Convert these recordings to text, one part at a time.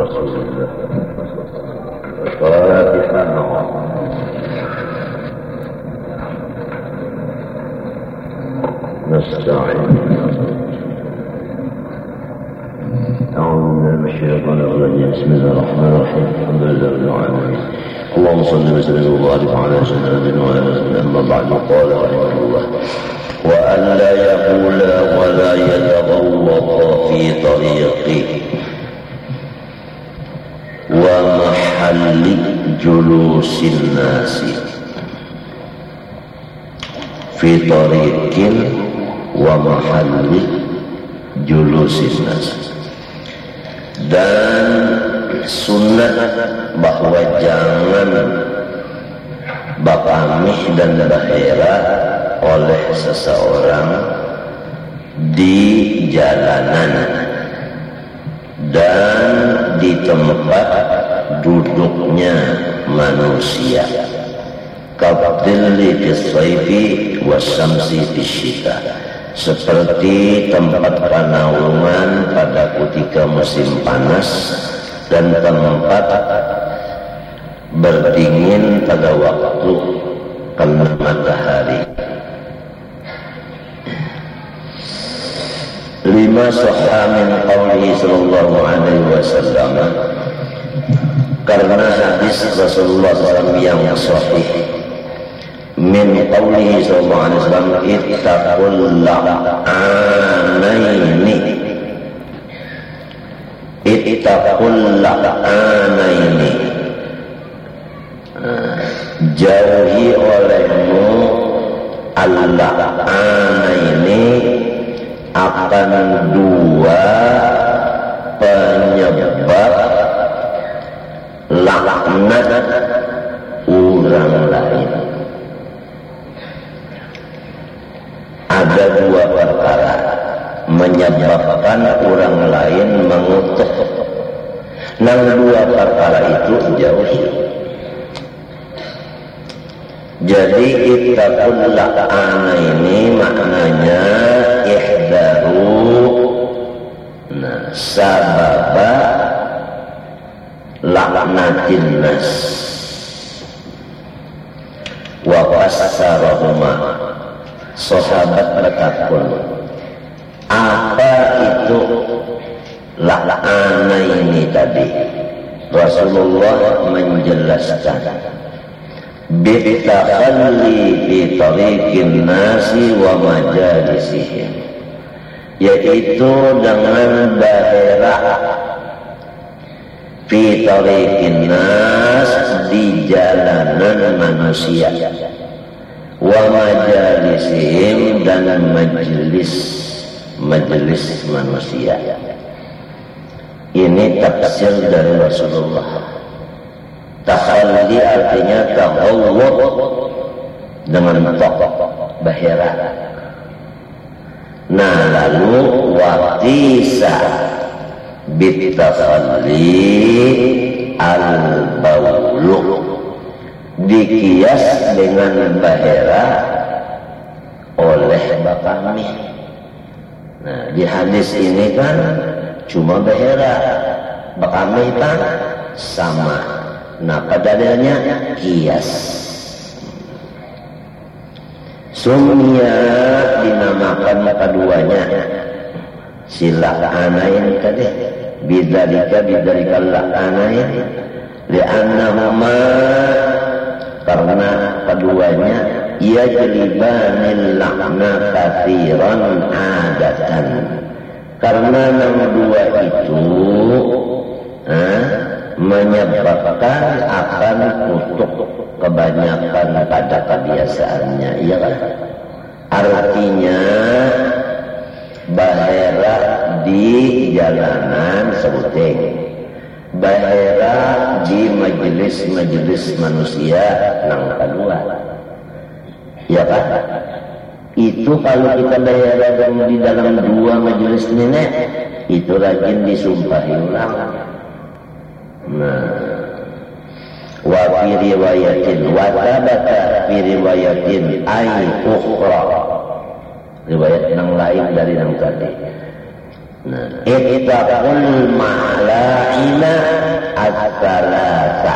رسول الله الفاتحة. نستعين. أعوذ بالله من الشيطان الرجيم. بسم الله الرحمن الرحيم. الحمد لله رب العالمين. اللهم صل وسلم وبارك على سيدنا وعلى آله. أما بعد قال رحمه الله: وأن لا يقول ولا يتغوط في طريقه ومحل جلوس الناس في طريق ومحل جلوس الناس. Dan sunnah bahwa jangan bakamih dan bahera oleh seseorang di jalanan dan di tempat duduknya manusia, kabdilli fisayfi wasamsi fisyita, seperti tempat panaungan pada ketika musim panas dan tempat berdingin pada waktu kena matahari. 5 sahha min qawlihi sallallahu alaihi wasallam, karena hadis Rasulullah SAW yang sahih, min qawlihi sallallahu alaihi wasallam, ittaqul la'anaini, ittaqul la'anaini, jauhi olehmu al-la'anaini akan 2 penyebab laknat orang lain. Ada 2 perkara menyebabkan orang lain mengutuk. Yang 2 perkara itu jauhi. Jadi ittaqul la'ana ini maknanya ihdaru sababa laknatin nas wa fassarahuma. Sahabat bertakun, apa itu la'ana ini tadi? Rasulullah menjelaskan, bitakhalli fi tariqin nasi wa majalisihim, yaitu dengan daerah fi tariqin nas, di jalanan manusia, wa majalisihim, dan majelis manusia. Ini tafsir dari Rasulullah. Takhalli artinya taghawwud dengan bahera. Nah, lalu waqisa bitakhalli al-bawlu, dikias dengan bahera oleh bakamih. Nah, di hadis ini kan cuma bahera, bakamih kan sama. Nah, padanya kias. Sumnya dinamakan keduanya sila anain tadi, bidzalika la'anain, li'annahuma, karena keduanya yajlibanil la'na katsiran adatan, karena yang 2 itu menyebabkan akan kutuk kebanyakan pada kebiasaannya, iya kan? Artinya bahera di jalanan sebuting, bahera di majelis manusia yang kedua, ya kan? Itu kalau kita bahera di dalam 2 majelis nenek, itu rajin disumpahi ulang. Nah, wa fi riwayatin wa tabata fi riwayatin ay ukhra, riwayat yang lain dari yang tadi. Nah, ittaqul ma'la'ina as-salasa.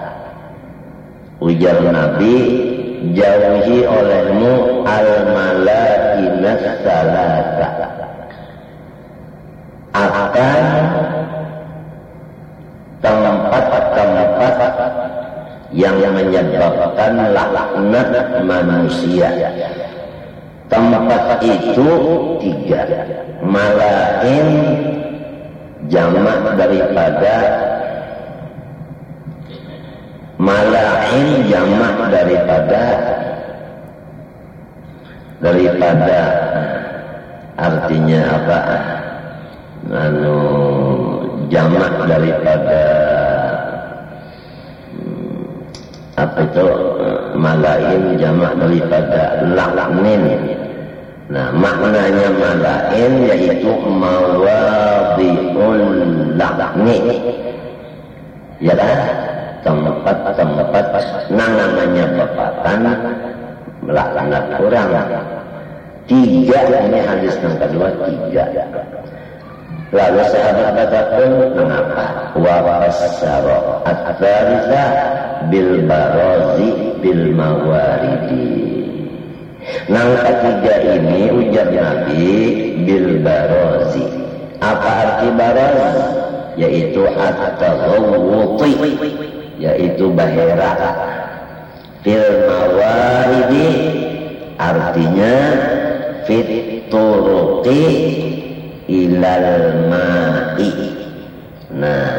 Ujar Nabi, jauhi olehmu al-malakinas salasa, akan tempat-tempat yang menyebabkan laknat manusia. Tempat itu 3. Malain jamak daripada malain, jamak daripada artinya apa? Jamak daripada apa itu? Malain jamak daripada laknin. Nah, maknanya malain yaitu mawadhi'ul lakni. Ya kan? Tempat-tempat namanya bapatan melaknat orang. 3 ini hadis yang kedua 3. Lalu sahabat katakan, mengapa? Wa fassara at-tsalitsa bil barazi bil mawaridi. Yang ketiga ini ujar Nabi bil barazi. Apa arti baraz? Yaitu at-taghawwuti, yaitu bahera. Fil mawaridi artinya fit turuqi ilal ma'i. Nah,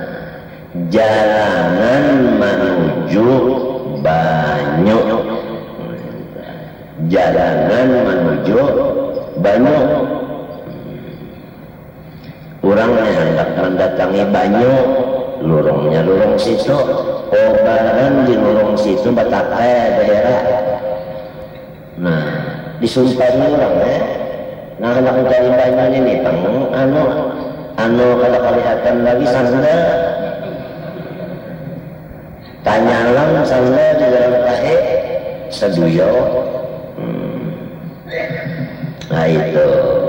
jalanan menuju banyu. Jalanan menuju banyu. Orangnya hendak mendatangi banyu, lurungnya lurung situ. Obaran di lurung situ batake daerah. Nah, disumpahnya orangnya. Nah, hendak mencari banyu ini pang anu kalau kelihatan lagi sanda tanyalang sanda di dalam tahe seduyo. Nah itu.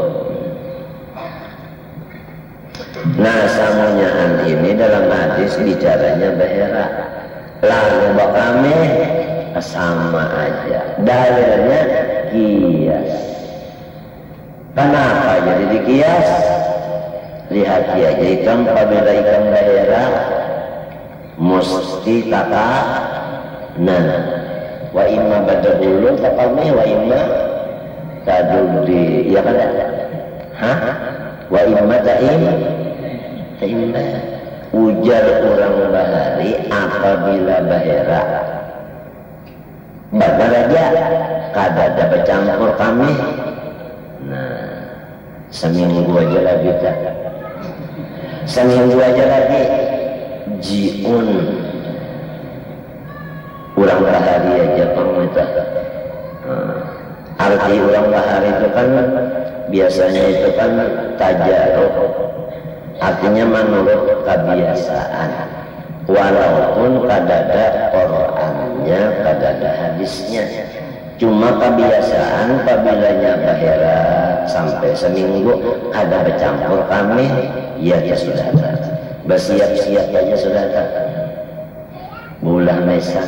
Nah, samunyaan ini dalam hadis bicaranya bahera. Lalu bakame sama aja. Dalilnya kias. Kenapa jadi dikias? Lihat ya, ikan apabila ikan bahera mesti tata. Nah, wa imma badahulu tapalme wa imma tadudi. Ya kan? Hah? Wa imma ta'imma. Ujar orang bahari apabila bahera bakal aja kadada bercampur kami. Nah, seminggu aja lagi tak. Seminggu aja lagi jiun orang bahari aja pamita. Arti orang bahari itu kan biasanya itu kan tajaruk. Artinya menurut kebiasaan, walaupun kadada Qur'annya, kadada hadisnya. Cuma kebiasaan apabila bahera sampai seminggu ada bercampur kami, ya sudah tak. Bersiap-siap aja sudah tak. Bulan Mesan.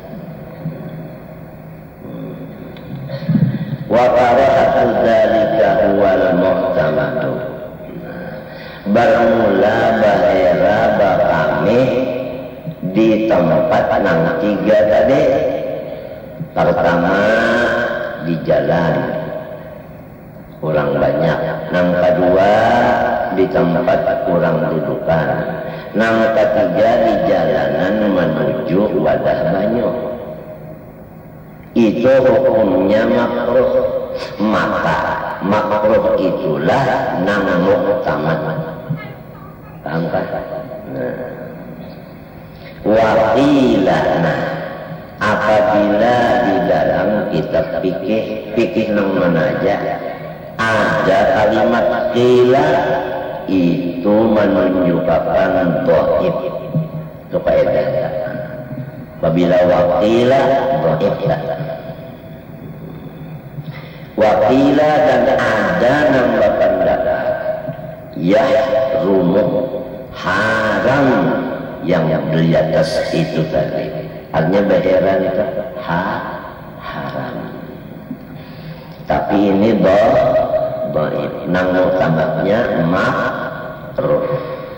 Wa qara'atu dzalika huwal muhtamadu. Bermula bahera bakami di tempat nang 3 tadi. Pertama di jalan kurang banyak. Nang kedua di tempat kurang dudukan. Nang ketiga di jalanan menuju wadah banyu. Itu hukumnya makruh. Maka makruh itulah nang muhtamad. Paham kan? Nah, apabila di dalam kitab fikih nang mana aja ada kalimat qila itu menunjukkan dhaif. Itu kaidah. Apabila waqila dhaif. Waqila dan ada nang berpendapat yahrumu haram yang di atas itu tadi. Artinya baheran itu haram. Tapi ini dhaif. Nang mutamabnya makruh.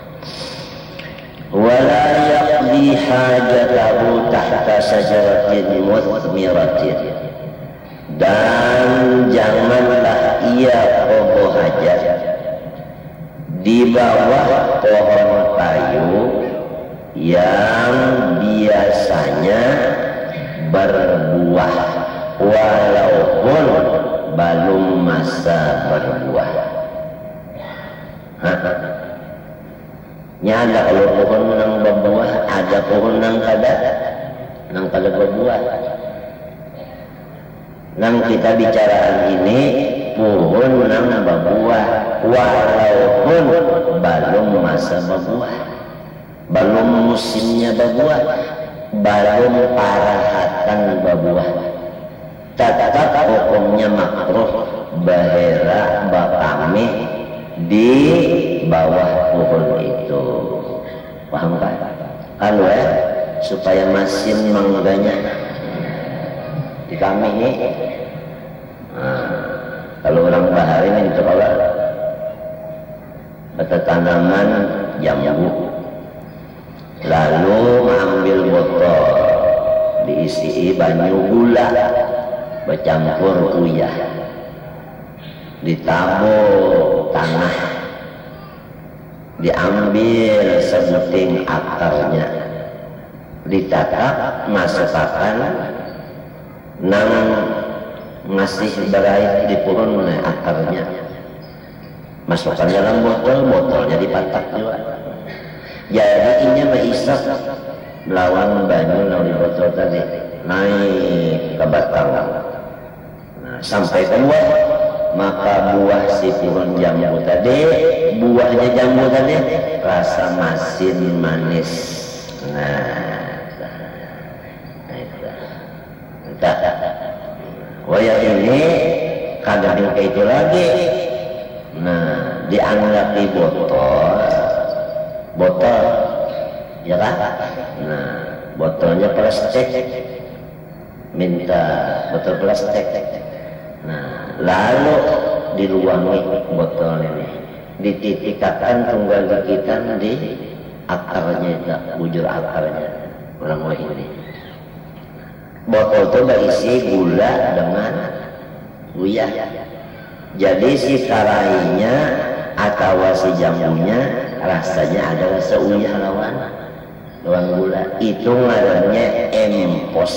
Wala yaqdi hajatahu tahta syajaratin muthmiratin. Dan janganlah ia qada hajat di bawah pohon kayu yang biasanya berbuah walaupun belum masa berbuah. Nya ada kalau pohon nang berbuah, ada pohon nang kada berbuah. Nang kita bicaraan ini pohon nang berbuah walaupun belum masa berbuah, belum musimnya berbuah, belum parahatan berbuah, tetap hukumnya makruh bahera bakami di bawah pohon itu. Paham kan? Anu supaya masin mangganya di kami ini. Kalau orang bahari ini itu kalau ada tanaman jambu, lalu mengambil botol diisi banyu gula bercampur uyah, ditabur tanah, diambil sebuting akarnya, ditatap masukkan nang masih berait di pohon akarnya, masukkan dalam botol, botolnya dipatak juga. Jadi ini menghisap lawan banyu lawan botol tadi naik ke batang, sampai keluar, maka buah si pohon jambu tadi, buahnya jambu tadi rasa masin manis. Waya ini kadang kayak itu lagi. Dianggap di botol, ya kan? Botolnya plastik, minta botol plastik. Lalu diluangi botol ini, dititikakan tunggal gigitan di akarnya, itu bujur akarnya orang ini. Botol itu berisi gula dengan uyah. Jadi si karainya atau si jambunya rasanya adalah seuyah lawan gula. Itu ngarannya empos.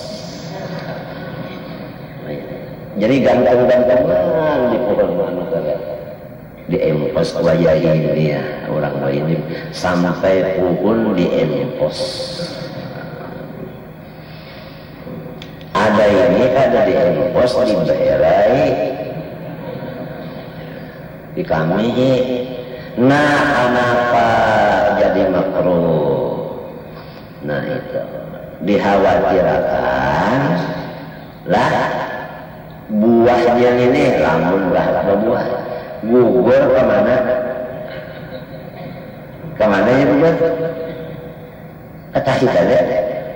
Jadi ganteng-gantengan di pohon mana di empos wajah ini ya orang ini sampai pohon di empos. Ada ini ada di empos di daerah di kami. Kenapa jadi makruh? Itu dikhawatirkan lah buahnya ini lamun berbuah gugur kemana ya gugur? Ketah kita deh.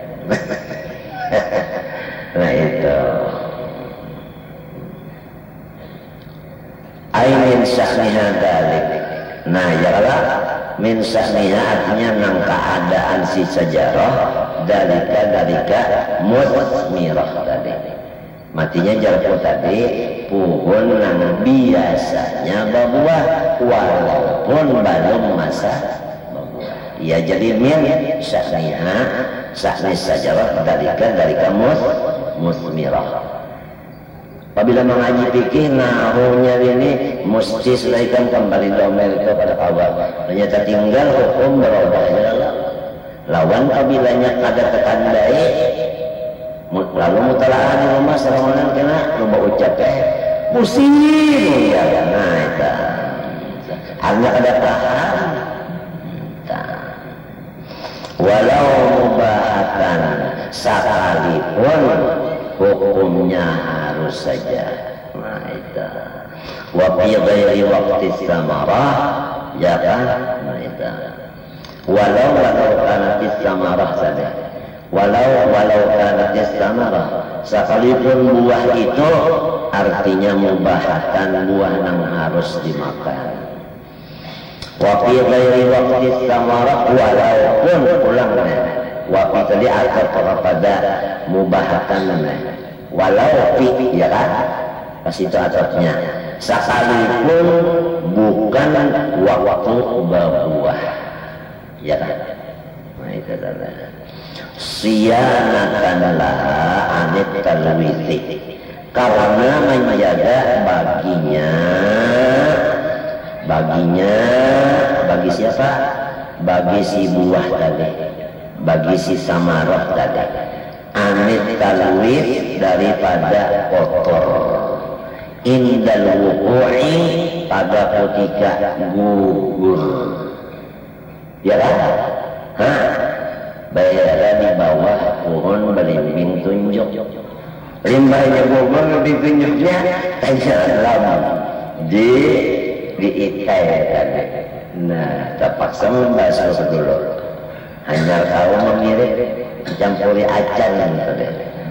Itu min sya'niha dalik. Ya Allah, min sya'niha artinya nang keadaan si sejarah dalika muthmirah tadi. Matinya jarku tadi pohon nang biasanya berbuah walaupun belum masa berbuah. Ya jadi min sya'niha sya'ni sejarah dalika muthmirah. Apabila mengaji fikih nahunya ini mesti selesaikan kembali domel kepada kawan. Ternyata tinggal hukum berubah lawan apabila ada tertandai lalu mutalaah di rumah sarawanan kena lupa ucap pusing ya. Itu hanya ada paham walau mubahatan sekalipun hukumnya harus saja. Itu wa fi ghairi waqti samarah ya kan. Itu walau kanatis samarah saja, walau kanatis samarah, sekalipun buah itu artinya mubahatan, buah yang harus dimakan. Wa fi ghairi waqtis samarah, walaupun ulangnya wa fi tadi atau pada mubahatan, walau fi, ya kan, kasih itu atapnya, sekalipun bukan waktu berbuah, ya kan. Nah itu adalah siyanatan laha anit talwiti, karena menjaga bagi siapa? Bagi si buah tadi, bagi si samarah tadi, anit talwit, daripada kotor, indal wuku'i, pada ketika gugur, ya kan? Bayarlah di bawah pohon belimbing tunjuk, limbahnya gugur, ditunjuknya tanya lama diikai tadi. Nah, terpaksa membasuh dulu, hanya kau mengirit campuri acan tadi.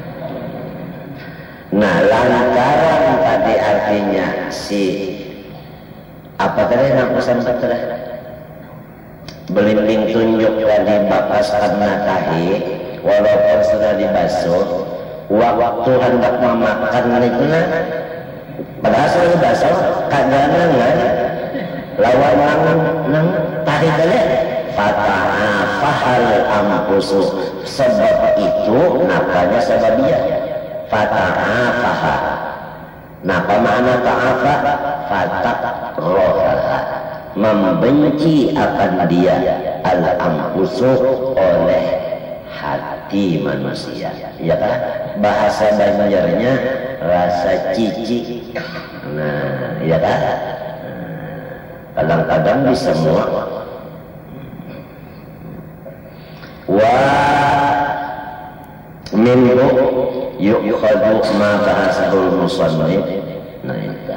Nah, lantaran tadi artinya si apa tadi nampusan tadi belimbing tunjuk tadi bakas karena tahi, walaupun sudah dibasuh, waktu hendak memakan itu padahal sudah dibasuh, kadang-kadang lawan nang tahi tadi fata'afahal ampusu, sebab itu napanya sebabnya fata'afaha. Napa makna ta'afa? Fatak rohaha, membenci akan dia al-ampusu, oleh hati manusia, ya kan? Bahasa Banjarnya rasa cici. Nah, ya kan? Kadang-kadang di semua wa minhu yu'khadhu ma bahasahul musannif. Nah itu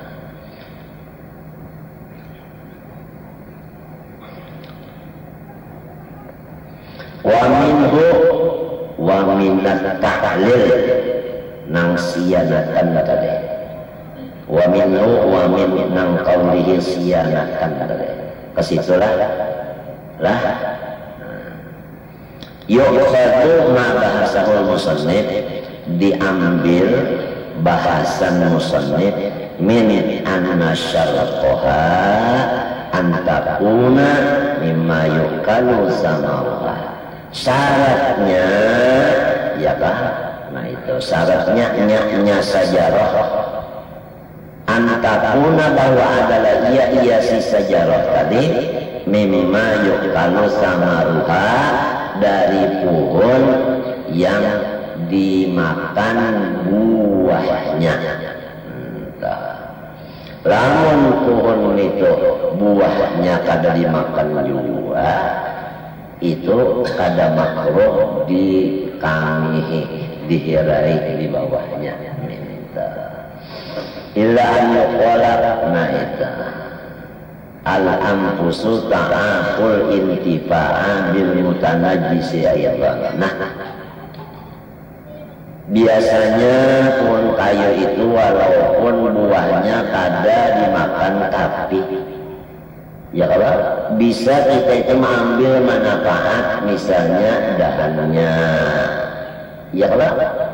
wa minat tahlil nang siyanatan tadi, wa min nang qaulihi siyanatan tadi, kesitulah lah yu'khadhu ma bahasahul musannif, diambil bahasan musannif, min anna syaratoha antakuna mimma yukalu samawa, syaratnya ya kan. Nah itu syaratnya nya sajarah, antakuna, bahwa adalah ia si sajarah tadi, mimma yukalu samaruha, dari pohon yang dimakan buahnya. Lamun pohon itu buahnya kada dimakan juga, itu kada makruh dihirai di bawahnya. Illa an yuqala, nah itu al-anfusu ta'akul intifa'a bil mutanajjisi ayatan. Nah, biasanya pohon kayu itu walaupun buahnya kada dimakan, tapi ya kalau bisa kita itu mengambil manfaat, misalnya dahannya, ya kalau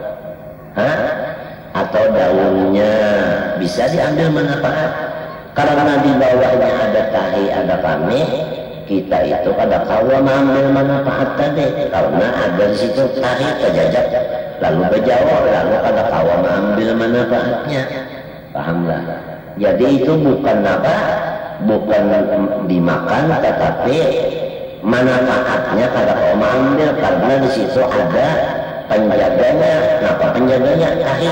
atau daunnya bisa diambil manfaat, karena di bawahnya ada tahi, ada kami, kita itu pada kawa mengambil manfaat tadi, karena ada di situ tahi terjajak, lalu berjauh, lalu pada kawa mengambil manfaatnya. Pahamlah? Jadi itu bukan apa? Bukan dimakan, tetapi manfaatnya pada kawa mengambil, karena di situ ada penjaganya. Kenapa penjaganya? Tahi.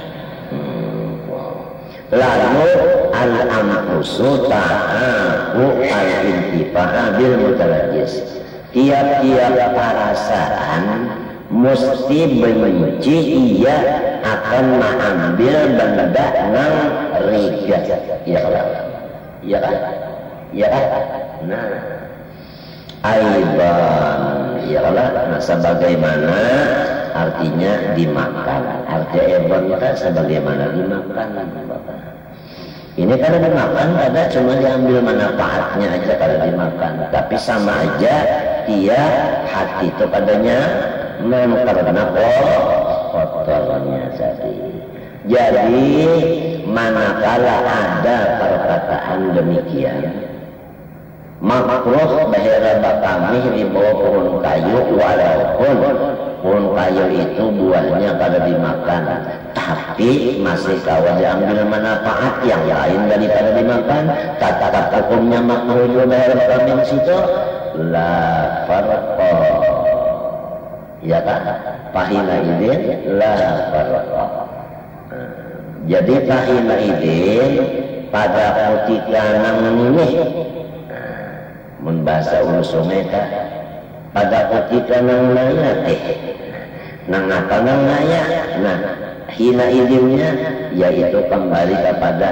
Lalu al-anfusu ta'aku al-intifa'a bil mutalajis, tiap-tiap perasaan mesti benci ia akan mengambil benda nang riga, ya kan? Ya kan? Ya kan? Nah, Aiban, ialah nah, sebagaimana artinya dimakan. Arti aiban itu sebagaimana dimakan. Ini kalau dimakan ada cuma diambil manfaatnya aja kalau dimakan. Tapi sama aja dia hati itu padanya karena kotornya tadi. Jadi manakala ada perkataan demikian, makruh bahira bakami di bawah pohon kayu, walaupun pohon kayu itu buahnya pada dimakan, tapi masih kawan diambil manfaat yang lain daripada dimakan. Tata hukumnya makruh juga bahira bakami di situ. La farqa, ya kan? Pahina idin la farqa. Jadi pahina idin pada ketika namanya mun bahasa ulusumeta pada ketika nang naya nang apa nang naya, nah hina idinnya yaitu kembali kepada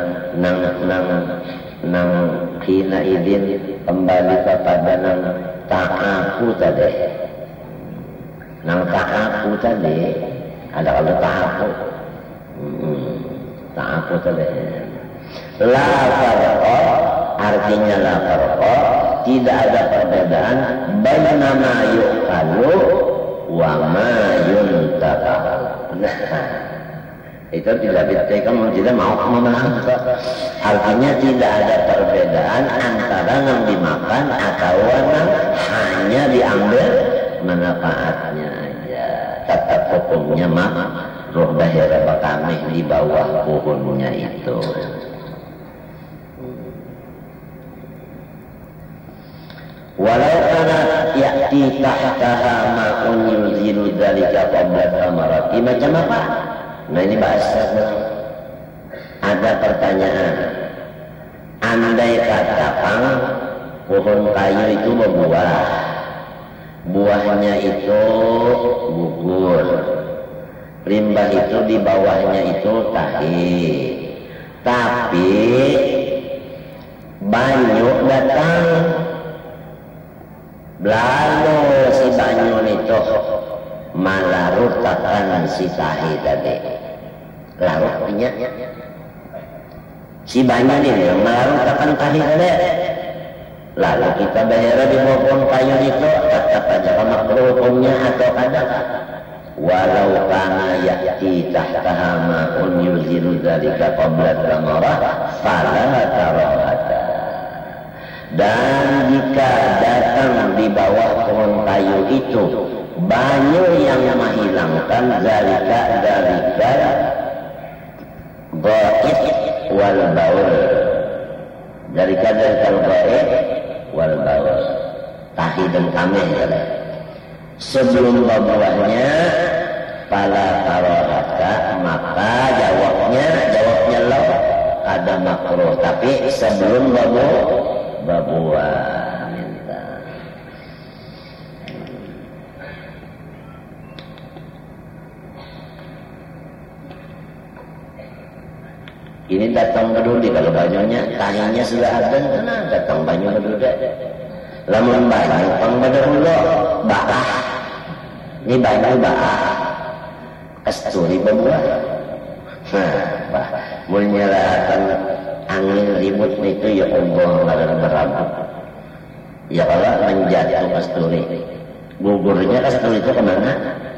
nang hina idin kembali kepada nang ta'aku tadi, nang ta'aku tadi ada kalau ta'aku ta'aku tadi la farqa, artinya la farqa, tidak ada perbedaan baina ma yuqalu wa ma yuntaka. Nah, itu tidak bisa kamu tidak mau memahami. Artinya tidak ada perbedaan antara yang dimakan atau yang hanya diambil manfaatnya aja. Tetap hukumnya makruh bahira bakami di bawah pohonnya itu. Walau kana ya'ti tahtaha ma'un yulzilu dzalika qabla thamarati. Macam apa? Nah ini bahasa ada pertanyaan. Andai katakan pohon kayu itu berbuah, buahnya itu gugur, limbah itu di bawahnya itu tahi, tapi banyu datang. Lalu si banyu itu melarutkan si tahi tadi. Larutnya si banyu ini melarutkan tahi tadi. Lalu kita bayar di pohon kayu itu tetap aja makruh hukumnya atau kada. Walau kana ya'ti tahtaha ma'un yuzilu dzalika qabla thamarah fala karahata. Dan jika datang di bawah pohon kayu itu banyu yang menghilangkan zalika ghaib wal baul, zalika ghaib wal baul, tahi dan kameh sebelum berbuahnya pala karahata, maka jawabnya lo ada makruh, tapi sebelum berbuah minta. Ini datang berdudi, kalau banyunya tahinya sudah ada, tenang datang banyu berdudi. Lamun banyu pang berdulu baah, ini banyu baah kasturi berbuah. Nah, menyerahkan angin ribut itu ya Allah dan berabut. Ya Allah menjatuh kasturi. Gugurnya kasturi itu kemana?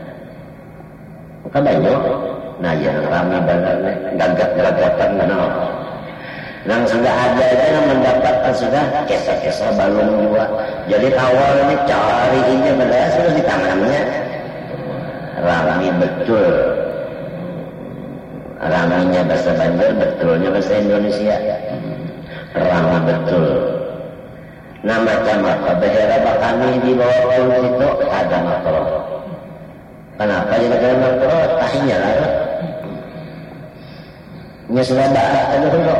Ke banyu. Nah yang rame banget, gagap-gagapan benar. Yang sudah ada itu yang mendapatkan sudah kisah-kisah balung dua. Jadi awal ini cari ini benar sudah di tangannya. Rame betul. Ramainya bahasa Banjar, betulnya bahasa Indonesia. Ramai betul. Nah macam apa? Bahira bakami di bawah pohon itu ada makruh. Kenapa jadi ada makruh? Tahinya lah. Nya sudah bahas ada dulu.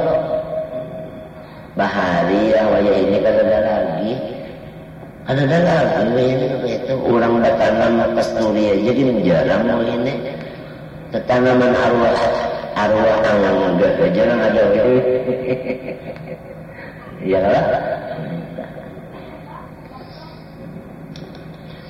Bahari ya waya ini kan ada lagi. Ada lagi waya ini itu. Orang udah tanam kasturi aja jadi menjarang ini. Tanaman arwah angang enggak jarang ada. Ya lah.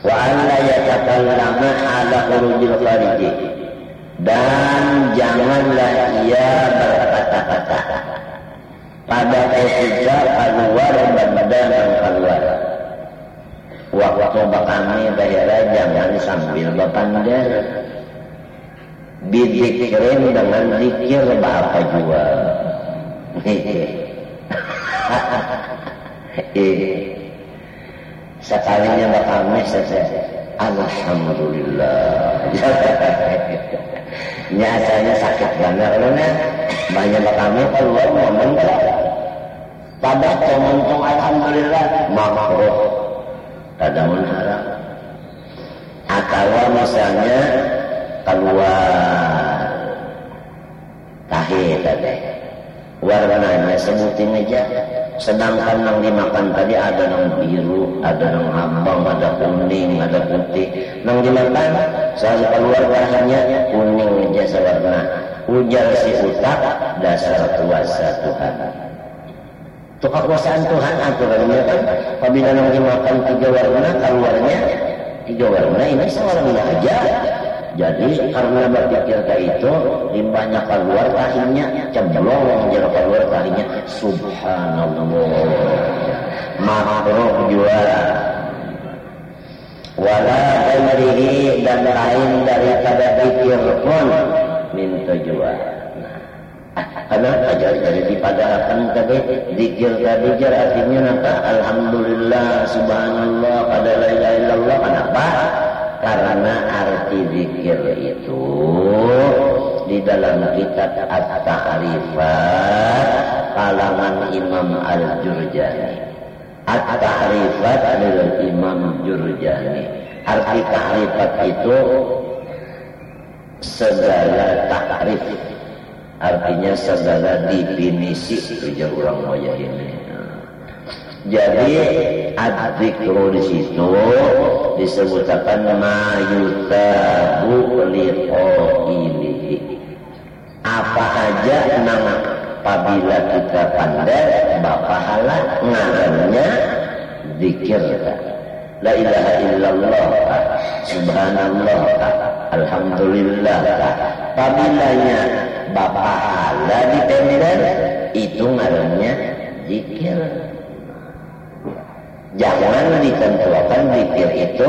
Wa alla yatakallama ala khurujil khariji, dan janganlah ia berkata-kata pada ketika keluar benda yang keluar. Waktu bakami daerah jangan sambil berpandar. Bidikrin dengan zikir bahasa jua. Sekalinya bakami saja. Alhamdulillah. Nyatanya sakit banget karena banyak bakami keluar ngomong pada ngomong alhamdulillah makruh. Ada haram. Atau misalnya keluar tahe tadi warnanya sebutin aja, sedangkan yang dimakan tadi ada yang biru, ada yang abang, ada kuning, ada putih. Yang dimakan selalu keluar warnanya kuning aja sewarna. Ujar si utak dasar kuasa Tuhan. Itu kekuasaan Tuhan aturannya kan. Apabila yang dimakan 3 warna keluarnya 3 warna, ini sewarna aja. Jadi karena berpikir kayak itu, limbahnya keluar tahinya, cemplong jero keluar tahinya. Subhanallah. Makruh juara. Wala ghairihi, dan lain daripada zikir pun minta juara. Karena jadi dipadahkan tadi zikir tadi artinya apa? Alhamdulillah, subhanallah, qad la ilaha illallah. Kenapa? Karena arti zikir itu di dalam kitab At-Ta'rifat kalangan Imam Al-Jurjani. At-Ta'rifat adalah Imam Jurjani. Arti ta'rifat itu segala takrif, artinya segala definisi. Ujar orang wajah ini. Jadi adzikru di situ disebutkan mayutabu liqailihi. Apa aja nama apabila kita pandai bapahala ngarannya zikir. La ilaha illallah, subhanallah, alhamdulillah. Apabila bapahala dipendek itu ngarannya zikir. Jangan ditentukan zikir itu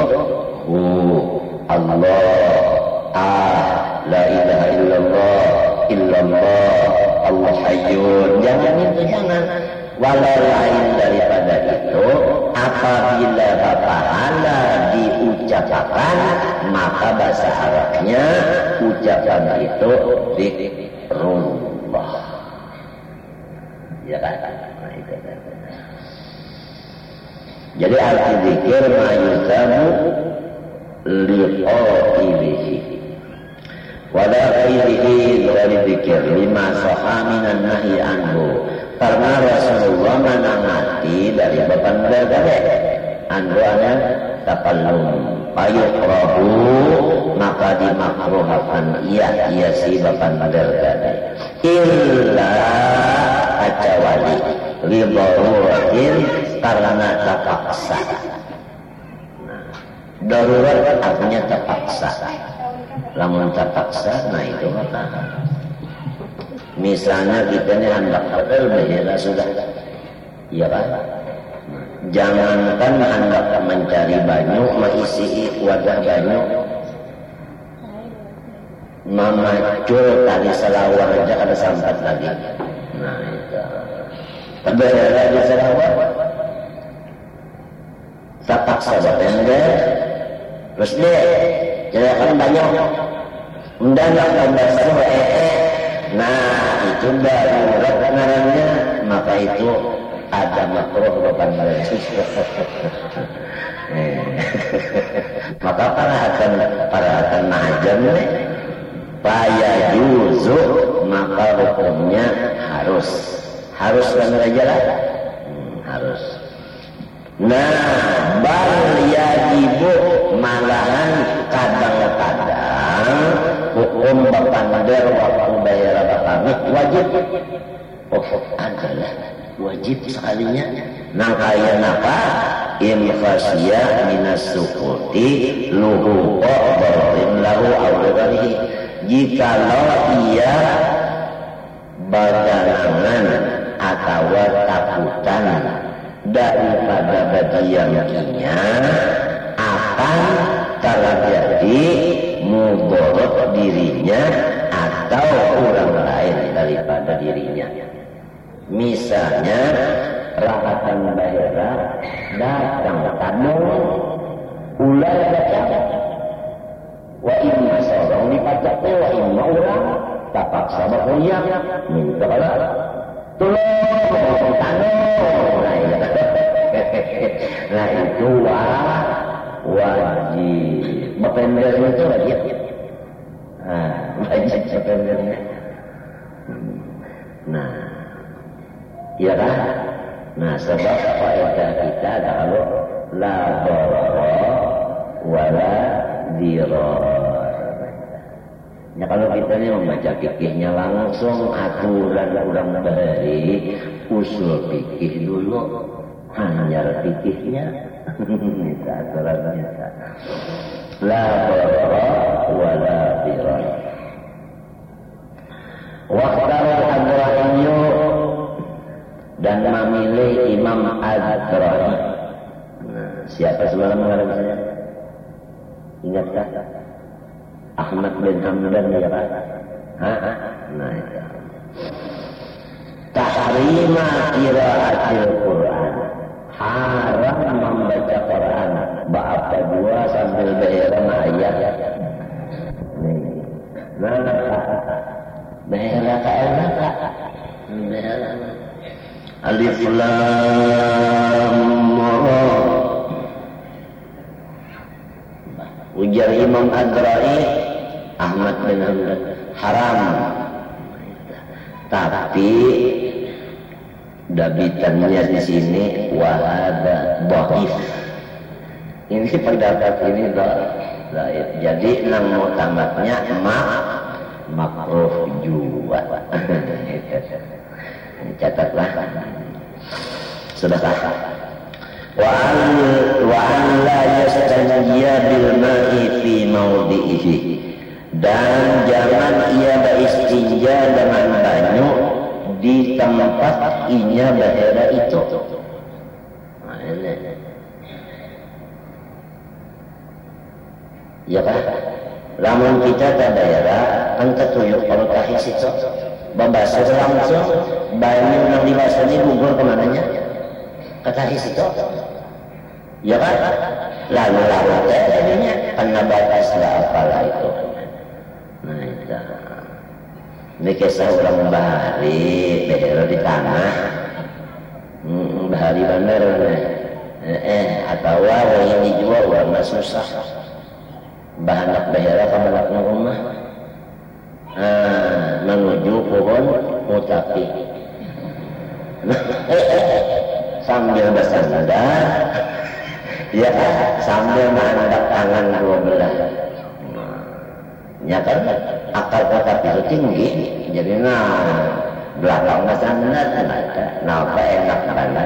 Allah, la ilaha illallah, Allah hayyun. Jangan itu, jangan. Walau lain daripada itu, apabila pahala diucapkan, maka bahasa Arabnya ucapan itu zikrullah. Ya kan? Nah, itu kan. Jadi arti zikir mayutamu liqailihi wala ghairihi dari zikir lima sahaminan nahi anhu, karena Rasulullah menangati dari beban bergade anhu ana takallum payukrahu, maka dimakruhkan ia si beban bergade illa acawali lidaruratin, karena terpaksa. Nah, darurat artinya terpaksa. Lamun terpaksa, nah itu maka. Misalnya kita ini hendak padahal bahaya sudah, iya kan? Jangankan hendak mencari banyu, mengisi wadah banyu, memacul tali selawar aja ada sampat lagi. Nah itu. Padahal lagi selawar. Terpaksa bertender, terus dia jadikan banyak, mendadak pembahasan nah itu darurat ngarannya, maka itu ada makruh bukan mereka. Maka para akan najan nih, paya juzu, maka hukumnya harus kan raja harus. Nah, bal yajibu, malahan kadang-kadang hukum bertandar waktu bayar kami wajib. Adalah wajib sekalinya. Nah kaya apa? in khasya minas sukuti luhu qabarin lahu awdarihi. Jikalau ia badangan atau takutan daripada bagian kinya akan terjadi mudarat dirinya atau orang lain daripada dirinya. Misalnya rahatan bahira datang tamu ular datang wa imma sorong dipacaknya wa imma orang tapaksa berhoyak minta kalah tolong tamu. Nah itu wajib bependernya itu wajib. Wajib bependernya. Nah iya kan? Nah sebab faedah kita kalau la darara wala dirar. Ya kalau kita ini membaca fikihnya langsung aturan orang bahari usul fikih dulu hanya fikihnya itu aturannya la darara wala dirar. Waqtarul Adra'iyu dan memilih Imam Ad-Dra'i. Nah, siapa semalam mengarang saya? Ingatkah? Ahmad bin Hamdan ya Pak? Nah itu. Tahrima qiraatil Quran. Haram membaca Quran. Ba'apa dua sambil beheran ayat. Nih. Nah, beheran enak. Beheran. Alif Lam Ra. Ujar Imam Ad-Dra'i Ahmad bin Hamdan haram. Tapi dabitannya di sini wahada dhaif. Ini pendapat ini dhaif. Jadi nang mutamatnya makruh juga. Catatlah. Sudah sah. Wa an la yastanjiya bil ma'i fi mawdi'ihi. Dan jangan ia beristinja dengan banyu di tempat inya daerah itu. Nah, ini. Ya kan? Lamun kita ke daerah kan ketuyuk kalau kahis itu babasuh langsung banyu yang dibasuh ini gugur kemananya? Ke kahis itu. Ya kan? Lalu jadinya kena batas lah apalah itu. Nah itu. Ini kisah orang bahari daerah di tanah. Bahari bener atau ini juga orang susah. Bahanak daerah kemalaknya rumah menuju pohon mutapi sambil bersandar ya sambil menghadap tangan dua belah. Ya kan akar mutapi itu tinggi jadi belakang bersandar kenapa enak banget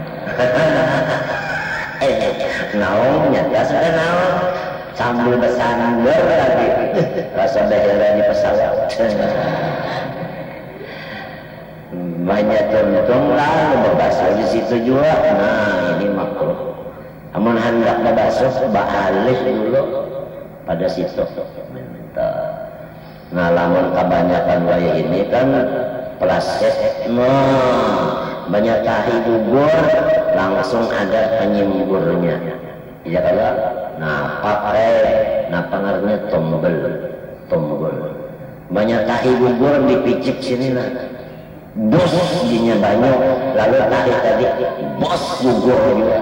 naon nyata sudah naon sambil bersandar lagi rasa daerah di pesawat banyak tuntung lah berbasuh di situ juga. Nah ini makruh. Namun hendak berbasuh balik dulu pada situ. Nah lamun kebanyakan waya ini kan plastik banyak tahi gugur langsung ada penyimburnya. Iya kalau pakai pengaruhnya tombol banyak tahi gugur dipicip sini bos dinya banyak lalu tahi tadi bos gugur juga.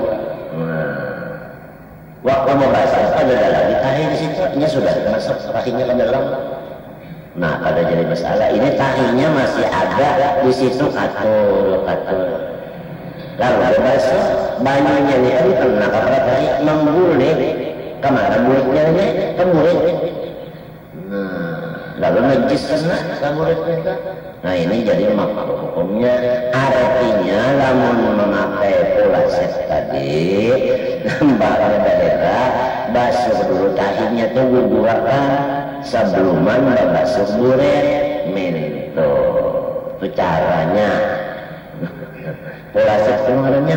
Waktu mau basah ada lagi tahi di situ sudah masuk tahinya ke dalam. Nah pada jadi masalah ini tahinya masih ada di situ katul lalu basah banyaknya nih kan kena kepada tahi membulik kemana buliknya ini ke bulik. Lalu najis kena samurit kita. Nah ini jadi makruh hukumnya. Artinya lamun memakai pola set tadi nambah daerah basuh dulu tahinya tuh gugurakan sebelum basuh buret minto. Itu caranya. Pola set kemarinnya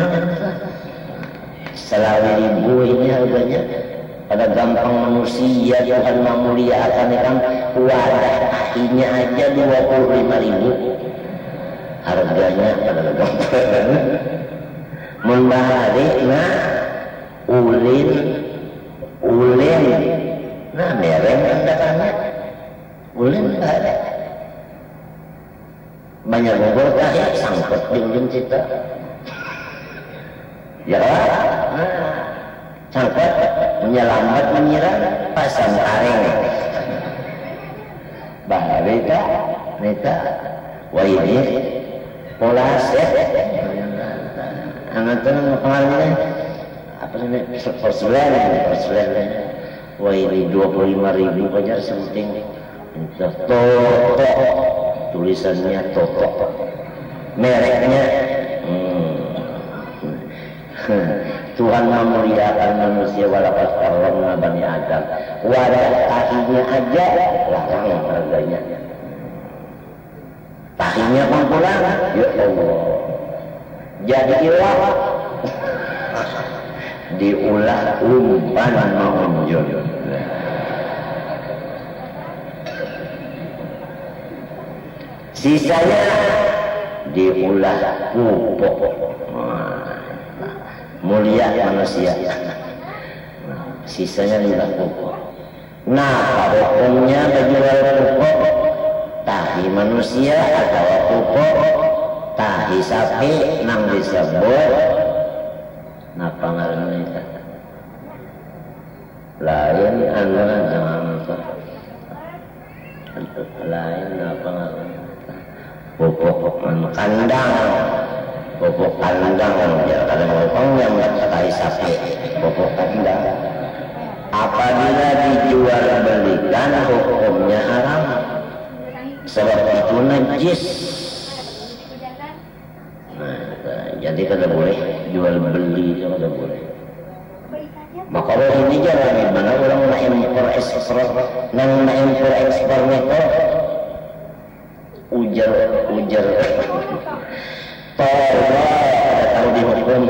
selalu ribu ini harganya. Pada gampang manusia Tuhan memuliakan kan wadah tahinya aja 25.000 harganya pada gampang. Membahari ulin nah mereng kandakannya ulin bahari banyak ngobrol tahi sangkut di ulin kita ya sangkut menyelamat menyerang pasang areng bahari neta wah ini pola set angatan pengaruhnya apa namanya perselan wah ini 25.000 aja sebuting toto tulisannya toto mereknya Tuhan memuliakan manusia walaupun karena Bani Adam wadah tahinya aja larang harganya tahinya pangkulan ya Allah jadi ilah diulah umpan mengunjung sisanya diulah pupuk mulia manusia sisanya diulah pupuk. Nah hukumnya berjual pupuk tahi manusia atau pupuk tahi sapi nang disebut napa ngaranna eta lain lain apa ngaranna pupuk kandang ya kadang-kadang yang tahi sapi pupuk kandang apabila dijual belikan hukumnya haram sebab itu najis. Jadi kada boleh jual beli kada boleh. Maka kalau ini jangan gimana orang nak impor ekspor, nang nak impor ekspor itu ujar. Tolong tahu dihukum.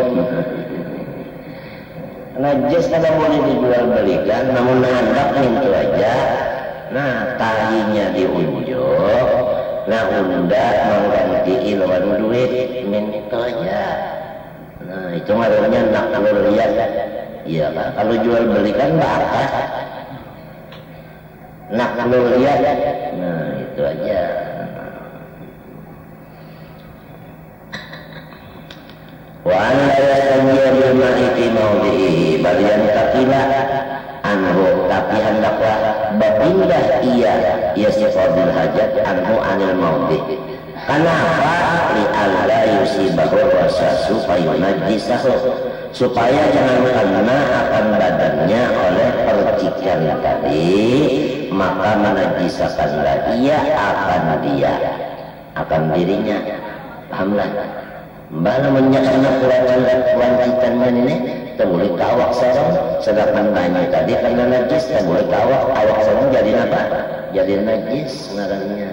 Najis kada boleh dijual belikan, namun handap itu aja. Nah tahinya diunjuk. Nah undak mengganti ilwan duit minta aja. Nah itu ngaruhnya nak kalau lihat iya kan kalau jual beli kan bakal nak kalau lihat nah itu aja. Wa anda yastanjiya bil ma'i fi mawdi'ihi bal yantakila anhu tapi hendaklah berpindah ia sifadil hajat anhu anil maudhi. Kenapa? Li'alla yusibahu rasa supaya najisahu supaya jangan kena akan badannya oleh percikan tadi maka menajisakanlah ia akan dirinya. Pahamlah mbak namanya anak kelanjutannya ini tak boleh kawak sarang sedangkan banyak tadi karena najis tak boleh kawak sarang jadi apa? Jadi najis ngarannya.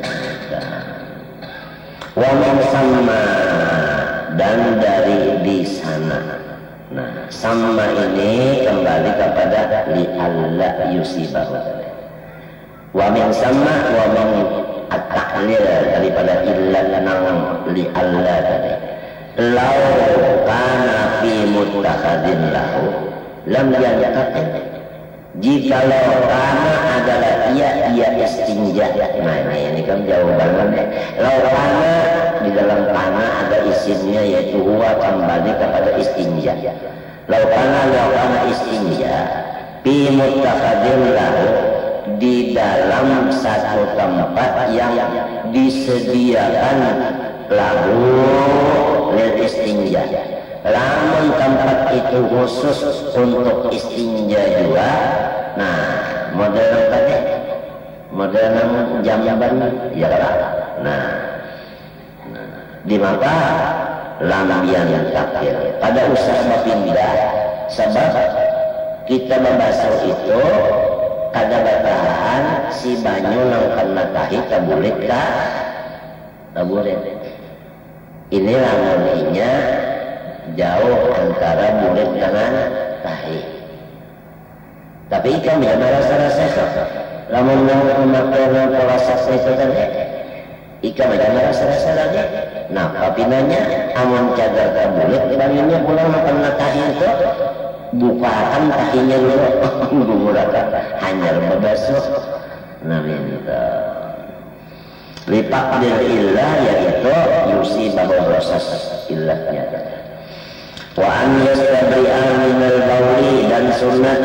Wa min sama dan dari di sana. Nah, sama ini kembali kepada li alla yusibahu. Wa min sama wa min at-tahlil daripada illa nang li alla tadi. Lau kana fi muttakhadin lahu lam yantakin jikalau kana adalah ia istinja. Nah ini kan jawabannya lau kana di dalam kana ada isimnya yaitu huwa kembali kepada istinja. Lau kana istinja fi muttakhadin lahu di dalam satu tempat yang disediakan lahu lil istinja. Lamun tempat itu khusus untuk istinja juga. Nah, model tadi modern jamban ya lah. Nah, di mata lambian takdir pada usaha pindah sebab kita membasuh itu kada batahan si banyu nang kena tahi tabulit ka tabulit. Ini lamunnya jauh antara bulit dengan tahi. Tapi ikan bisa merasa-rasa lamun memakai proses itu tadi ikan bisa merasa-rasa lagi. Nah, papinanya amun cagar tabulit banyunya pulang kena tahi itu bukaan tahinya dulu menggunakan hanya membasuh. Nah, minta lipat dari ilah yaitu yusi bahwa proses ilahnya. Wa an yastabri'a minal bauli dan sunat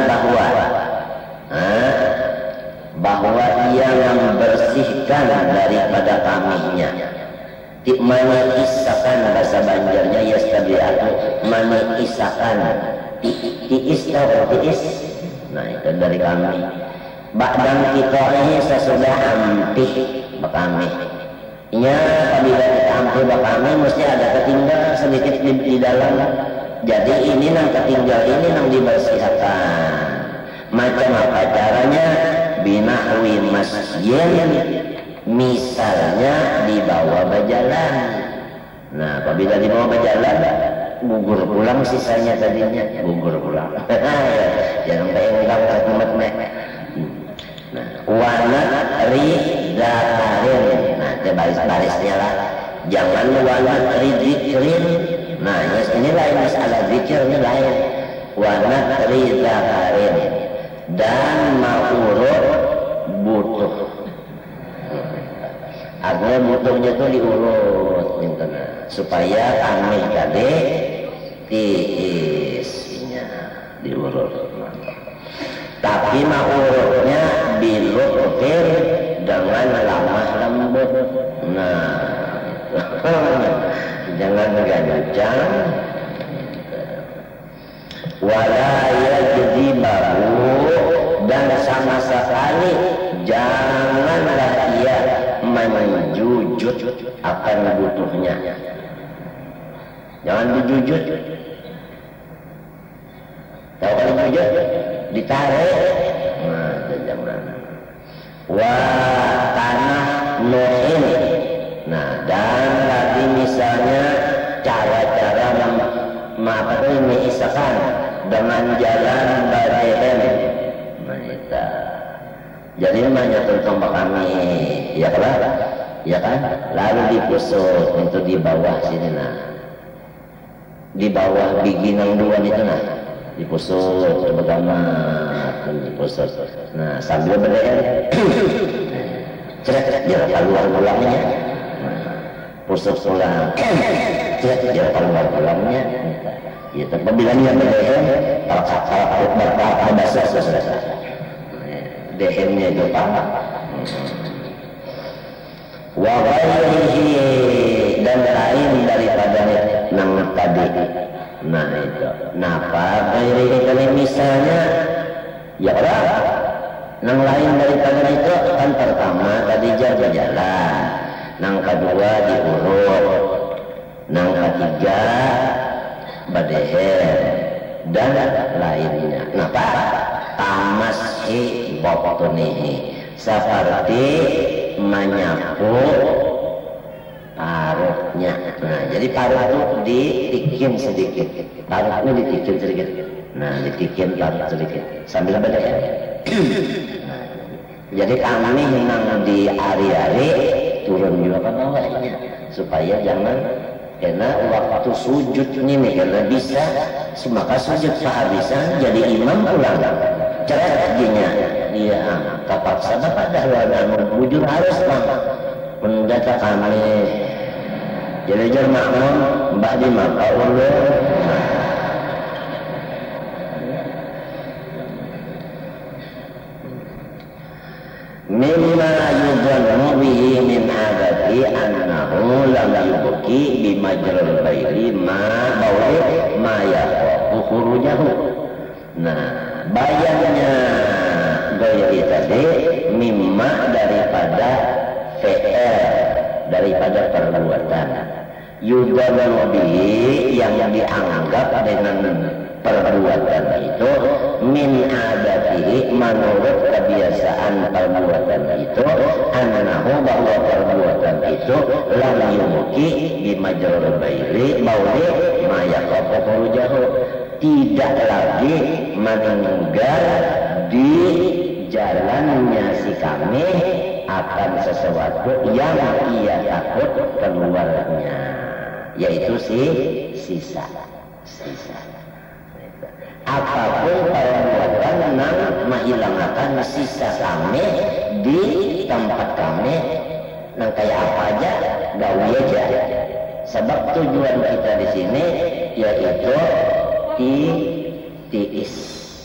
bahwa ia membersihkan daripada kaminya. Maniisakan bahasa Banjarnya yastabri'atu maniisakan tiis. Nah, itu dari kami. Ba'dang kita ini sesudah ampih bakami. Nya apabila kita ampih bakami mesti ada ketinggal sedikit di dalam. Jadi ini nang ketinggal ini nang dibersihkan. Macam apa caranya? Binahwi masjid. Misalnya dibawa berjalan. Nah, apabila dibawa berjalan gugur pulang sisanya tadinya gugur pulang. Jangan bayang ke tempat mek. Nah, wanat ridakarin. Nah, itu baris-barisnya lah. Jangan wanat ridikrin. Nah, ini lain masalah zikir, ini lain. Wanat ridakarin dan ma'urut butuh. Artinya butuhnya itu diurut supaya kami tadi tiisnya diurut. Tapi ma'urutnya bilukir dengan lemah lembut. Nah, jangan gancang. Walaya jadi baru dan sama sekali janganlah ia menjujut akan butuhnya. Jangan dijujut. Tahu kan dijujut? Ditarik. Nah, jangan. Wah, tanah nuhin. Nah, dan lagi misalnya cara-cara mengisakan dengan jalan badehen. Nah, itu. Jadi namanya tentang kami, ya kan? Ya kan? Lalu dipusut itu di bawah sini nah. Di bawah biginang dua itu nah. Dipusut bersama dipusut. Nah, sambil berdayan cerak-cerak dia keluar pulangnya. Pusut pulang. Cerak dia keluar pulangnya. Ya, apabila dia berdayan kalau basah selesai. Dehemnya itu panas. Wa ghairihi dan lain daripada nang tadi. Nah itu. Napa ghairihi kalau misalnya ya Allah nang lain daripada itu kan pertama tadi jalan, nang kedua diurut, nang ketiga badeher dan lainnya. Napa? Tamashi botonihi seperti menyapu paruhnya. Nah, jadi paruh itu ditikin sedikit. Paruhnya ditikin sedikit. Nah, ditikin paruh sedikit sambil berdayan. Nah, jadi kami nang di hari-hari turun juga ke bawahnya supaya jangan karena waktu sujud ini karena bisa semaka sujud kehabisan jadi imam pulang cerai dinya dia terpaksa pada dan bujur harus bang mendata kami jadi jangan makmum mbak di maka ulur mimma yudhannu bihi min adati annahu lam yubki bimajrul bairi ma bawli ma yaqu khurujahu. Nah, bayarnya gairi tadi mimma daripada fi'il, daripada perbuatan. Yudhanu bihi yang dianggap dengan perbuatan itu min adatihi menurut kebiasaan perbuatan itu annahu bahwa perbuatan itu lam yumki di majrul bairi mauli ma yaqafu furujahu, tidak lagi meninggal di jalannya si kami akan sesuatu yang ia takut keluarnya, yaitu sisa. Apapun perbuatan yang menghilangkan sisa kami di tempat kami, yang kayak apa aja, gawe aja. Sebab tujuan kita di sini yaitu tiis.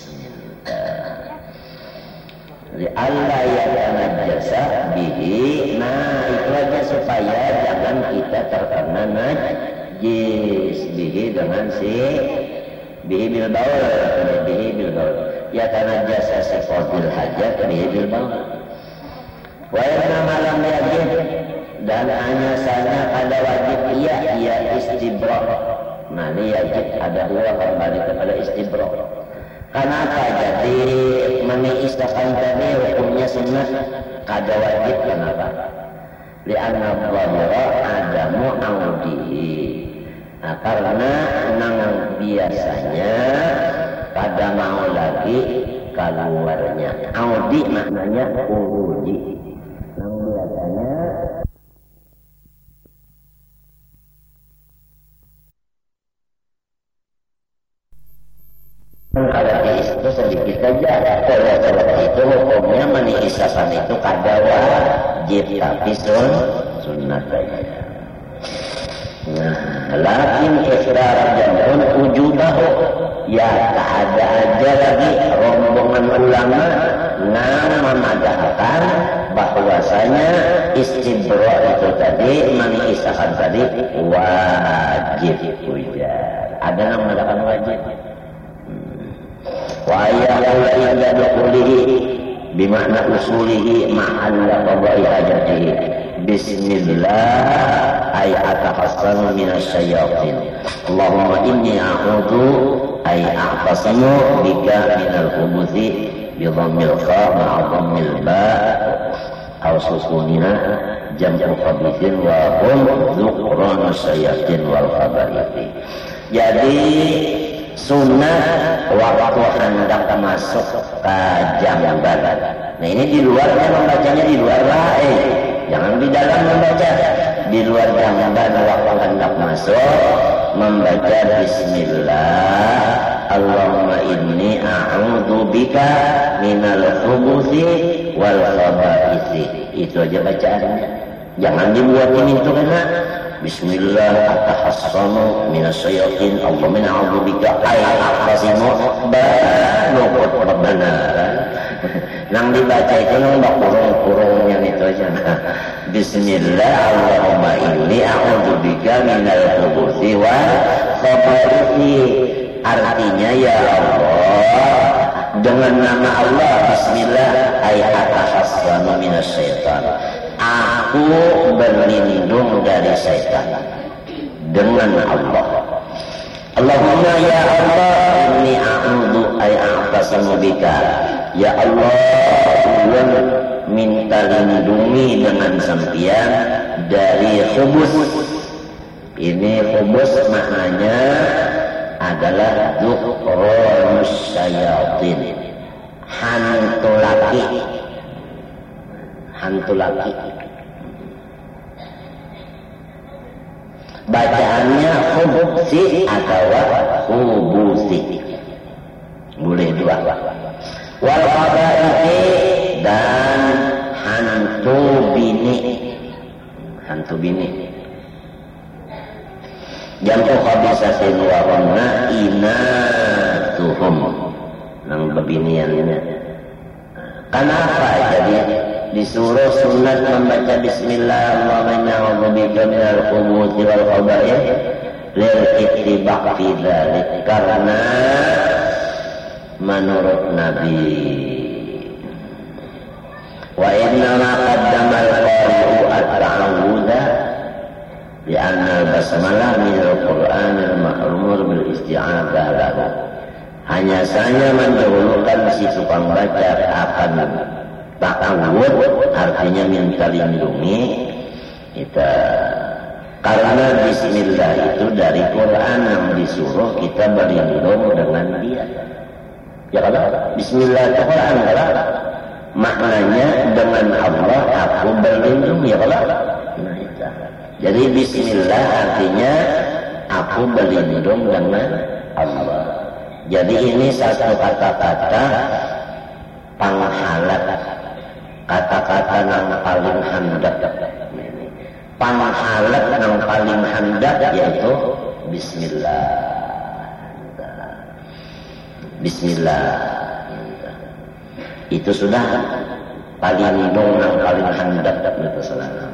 Allah yatanajjasa bihi. Nah, itu aja supaya jangan kita terkena najis bihi dengan bihi bil baul, bihi bil baul. Yatanajjasa sifatul hajat bihi bil baul. Wa inna malam yajib, dan hanya saja pada wajib ia istibra. Nah, ini yajib ada dua, kembali kepada istibra. Kenapa jadi meniistakan tadi hukumnya sunnah kada wajib? Kenapa? Li'anna dhahira adamu audihi. Nah, karena nang biasanya kada mau lagi keluarnya. Audi maknanya uruji. Nang biasanya kalau itu sedikit saja. Kalau seperti itu hukumnya meniisakan itu kada wajib, tapi sunnah saja. Nah, lakin ikhtar jam'un wujudahu, ya tak ada aja lagi rombongan ulama memadahkan bahwasanya istibra itu tadi meniisakan tadi wajib. Ada yang mengatakan wajib. Wa ayyahu inda dukulihi bimakna usulihi ma'alla qada'i hajatihi. Bismillah ay atahassanu minasyayatin. Allahumma inni a'udhu ay a'tasimu bika minal khubuthi bi dhammil kha ma'a dhammil ba aw sukuniha jam'u khabithin wa hum dzukranus syayatin wal khabaithi. Jadi sunnah waktu hendak masuk ke jamban. Nah, ini di luarnya membacanya di luar jangan di dalam membaca. Di luar jamban waktu hendak masuk membaca bismillah Allahumma inni a'udzu bika minal khubuthi wal khabaithi. Itu aja bacaannya. Jangan dibuatin itu kena bismillah atahassanu minasyayatin Allahumma na'udzubika ay aqsimu banukut benar. Nang dibaca itu nang kurung-kurungnya itu aja. Bismillah Allahumma inni a'udzubika minal khubuthi wal khabaithi. Artinya ya Allah, dengan nama Allah bismillah ay atahassanu minasyaitan. Aku berlindung dari syaitan dengan Allah. Allahumma ya Allah inni a'udzu ay a'tasimu bika. Ya Allah, ulun minta lindungi dengan sampian dari khubus. Ini khubus maknanya adalah dzukranus syayatin, hantu laki. Hantu laki. Bacaannya khubusi atau khubusi. Boleh dua. Wal khabaithi dan hantu bini. Hantu bini. Jam'u khabisatin wa hunna inatuhum. Nang bebiniannya. Kenapa jadi disuruh sunat membaca bismillah Allahumma inna a'udzubika minal khubuthi wal khaba'ith lil ittiba' fi dzalik? Karena menurut Nabi Wa inna ma qaddama al-qari'u at-ta'awudha li'anna al-basmalah min al-Qur'an al-ma'rumur bil-isti'adah lahu. Hanya saja mendahulukan si tukang baca akan ta'awud, artinya minta lindungi kita. Karena bismillah itu dari Quran yang disuruh kita berlindung dengan dia. Ya kalau bismillah itu Quran kalau maknanya dengan Allah aku berlindung, ya kalau. Nah, itu. Jadi bismillah artinya aku berlindung dengan Allah. Jadi ini satu kata-kata panghalat, kata-kata yang paling handap. Panghalat yang paling handap yaitu bismillah. Bismillah. Itu sudah paling lindung yang paling handap itu salah.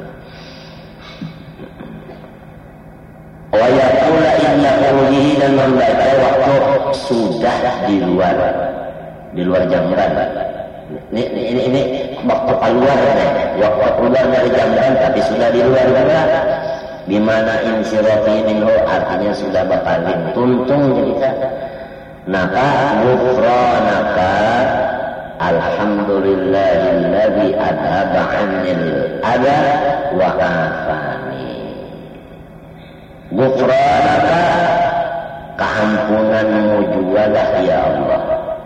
Wa yaqula inna qawlihi, dan membaca waktu sudah di luar jamran. Ini waktu keluar, waktu keluar dari jamran tapi sudah di luar juga. Bimana insirafi minhu, artinya sudah berpaling tuntung jadi. Naka ghufranaka alhamdulillahilladzi adhaba 'anil adha wa afani. Ghufranaka, keampunanmu jugalah ya Allah.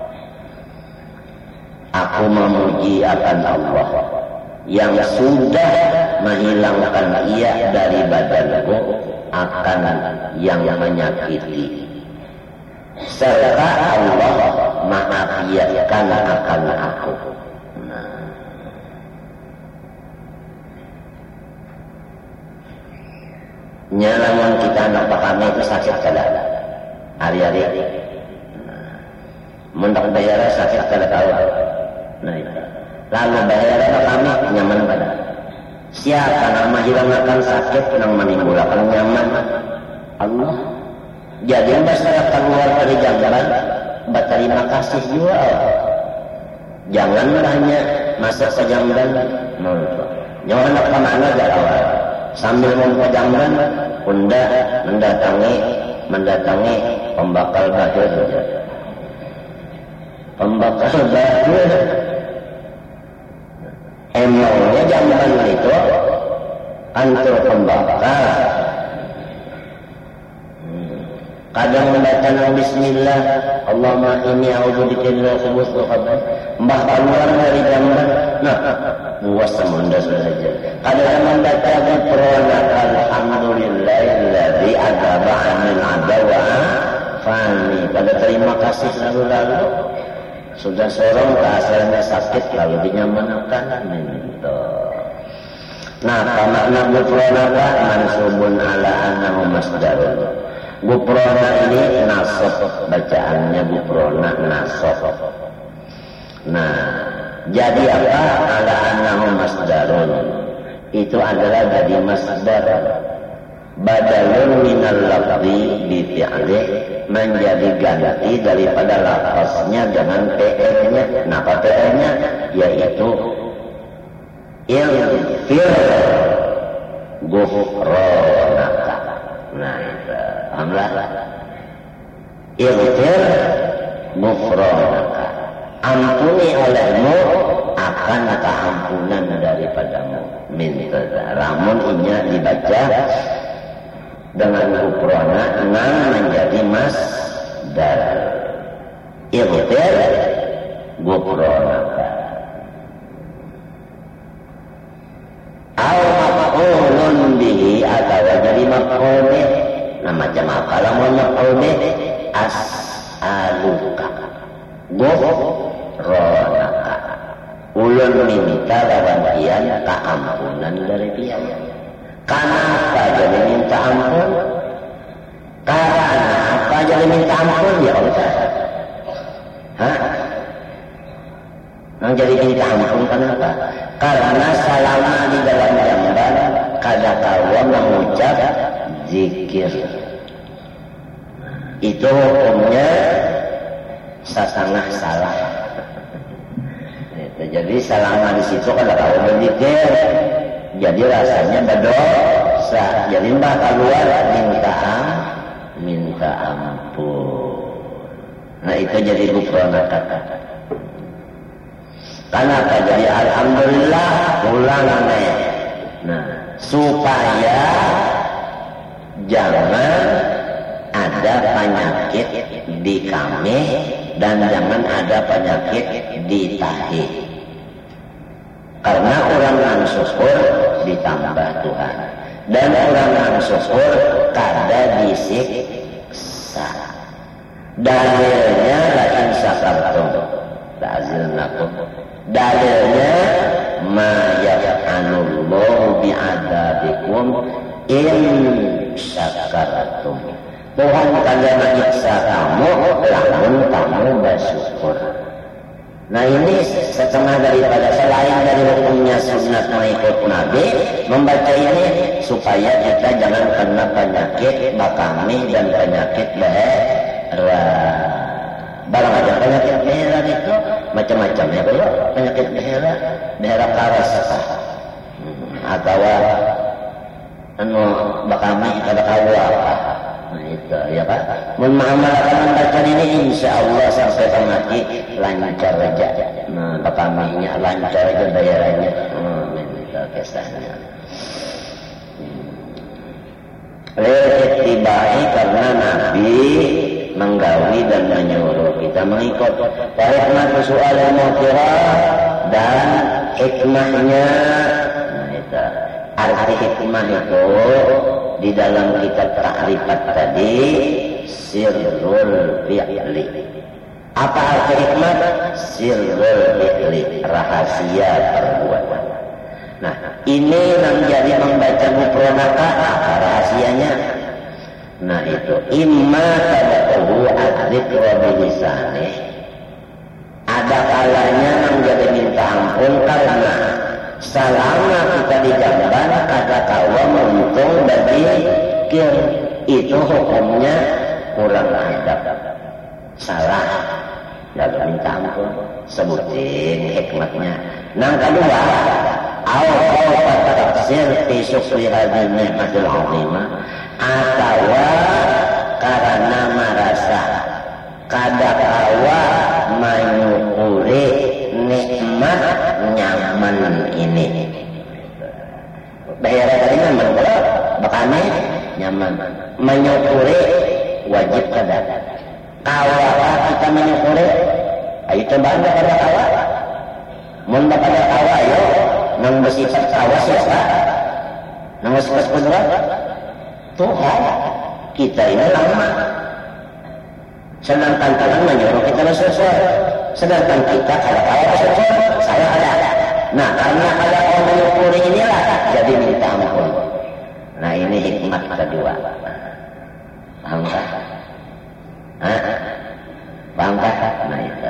Aku memuji akan Allah yang sudah menghilangkan ia dari badanku akan yang menyakiti, serta Allah mengafiatkan akan aku. Nyalaman kita anak kami itu sakit kada hari-hari. Mendak bayar sakit kada tahu. Nah, lalu bayar kami nyaman pada. Siapa yang menghilangkan sakit yang menimbulkan nyaman? Allah. Jadi masyarakat keluar dari jamran berterima kasih juga. Jangan hanya masuk ke jamran. Jangan nak kemana awal. Sambil mau jamran, unda mendatangi pembakal batu. Pembakal batu. Emangnya jamran itu antar pembakal. Kadang mendatangkan bismillah, Allahumma inni a'udzubika minal khubuthi wal khaba'ith. Mbah keluar dari jamban, nah puas semunda saja. Kadang mendatangkan pronaka alhamdulillahilladzi adhaba 'anil adawa fani. Pada terima kasih lalu sudah sorong ke asalnya sakit lalu dinyamankan itu. Nah, makna ghufranaka mansubun ala annahu masdarun. Ghufrana ini nasab, bacaannya ghufrana nasab. Nah, jadi apa? Ala annahu masdarun. Itu adalah jadi masdar. Badalun minal lafzi bi fi'lih, menjadi ganti daripada lafaznya dengan PR-nya. Nah, apa PR-nya? Yaitu ilfir ghufranaka. Nah, itu alhamdulillah. Ilfir ghufranaka, ampuni olehmu akan keampunan daripadamu. Minta ramun inya dibaca dengan ghufrana nan menjadi masdar. Ilfir ghufranaka au maf'ulun bihi, atau jadi maf'ul bih. Nah, macam apa lamun maf'ul bih? As'aluka ghufranaka, ulun minta lawan keampunan dari dia. Kenapa jadi minta ampun? Karena apa jadi minta ampun? Ya Allah. Yang jadi minta ampun kenapa? Karena selama di dalam jamban kada kawan mengucap zikir. Itu hukumnya sasangah salah. jadi selama di situ kalau kau berzikir, jadi rasanya berdosa. Jadi mbak keluar minta ampun. Nah itu jadi gufranaka. Kenapa? Jadi alhamdulillah pulang aneh. Nah supaya jangan ada penyakit di kami dan jangan ada penyakit di tahi. Karena orang yang syukur ditambah Tuhan. Dan orang yang syukur kada disiksa. Dalilnya lain syakartum la'azilnakum. Dalilnya ma yaf'alullahu bi'adabikum in syakartum. Tuhan kalian menyiksa kamu lamun kamu bersyukur. Nah ini setengah daripada selain dari hukumnya sunat mengikut Nabi, membaca ini supaya kita jangan kena penyakit bakami dan penyakit beheran. Barang ada penyakit beheran itu macam-macam ya bro. Penyakit beheran karas atau bakami kada kawa. Nah itu ya Pak. Mengamalkan membaca ini insya Allah sampai mati lancar aja. Nah bakaminya lancar aja bayarannya. Minta kesahnya. Tibai karena Nabi menggawi dan menyuruh kita mengikut. Hikmah soal mutirah dan hikmahnya. Nah itu arti hikmah itu di dalam kitab ta'rifat tadi sirrul fi'li. Apa arti hikmah? Sirrul fi'li, rahasia perbuatan. Nah, ini yang jadi membaca gufranaka apa rahasianya? Nah, itu imma tad'uhu adzikra bilisanih. Ada kalanya menjadi minta ampun karena selama kita di jamban ada kawa untung bagi kir, itu hukumnya kurang adab, salah, lalu minta ampun. Sebutin hikmatnya. Nah kedua, awal tafsir fi syukri hadhihi ni'matil 'azimah, atau karena merasa kada kawa menyukuri nikmat nyaman ini. Bayar tadi nyaman, bakane nyaman. Menyukuri wajib kada. Kawa kita menyukuri, ayo coba anda kada kawa. Mun kada kawa yo, nang bersifat kawa siapa? Nang bersifat kudrat Tuhan. Kita ini lama. Sedangkan Tuhan menyuruh kita bersyukur. Sedangkan kita kalau bersyukur, saya ada. Nah, karena ada orang menyukuri inilah jadi minta ampun. Nah, ini hikmat kedua. Paham tak? Paham tak? Nah, itu.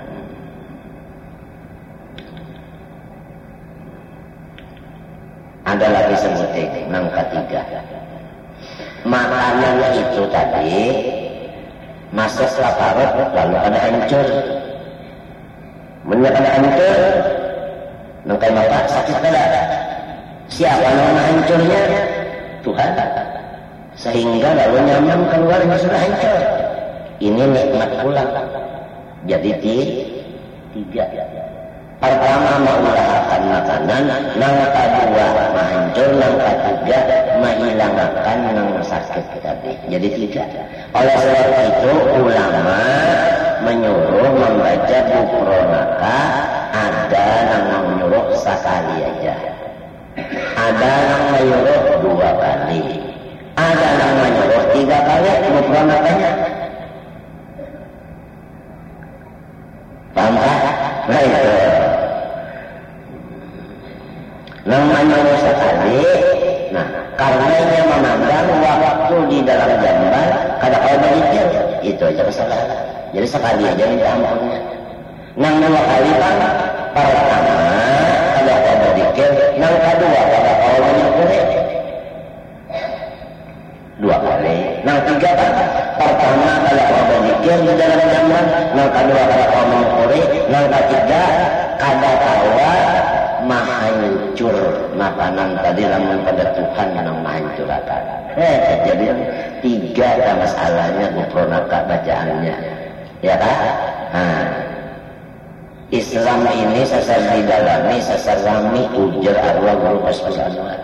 Ada lagi sebutin, yang ketiga. Makanan itu tadi masuk laparut lalu ada hancur. Menurut ada hancur, nangkai mata sakit kada. Siapa nama hancurnya? Tuhan. Sehingga lalu nyaman keluarnya sudah hancur. Ini nikmat pula. Jadi tiga. Pertama mengusahakan makanan, yang kedua menghancur, yang ketiga menghilangkan yang sakit tadi. Jadi tiga. Oleh sebab itu ulama menyuruh membaca gufranaka, ada yang menyuruh sekali aja, ada yang menyuruh 2 kali, ada yang menyuruh 3 kali gufranakanya. Paham tak? Nah itu. Namanya sekali. Nah, karenanya memandang waktu di dalam jamban kada kau berpikir, itu aja kesalahan. Jadi sekali aja minta ampunnya. Nang 2 kali kan pertama kada kau berpikir, nang kedua kada kau menyukuri 2 kali. Nang 3 kan pertama kada kau berpikir di dalam jamban, nang kedua kada kau menyukuri, nang ketiga kada makanan tadi lamun pada Tuhan yang menghancurkan. Jadi 3 masalahnya gupronaka bacaannya. Ya kan? Islam ini sasar didalami, sasar rami, ujar arwah guru pas-pasan.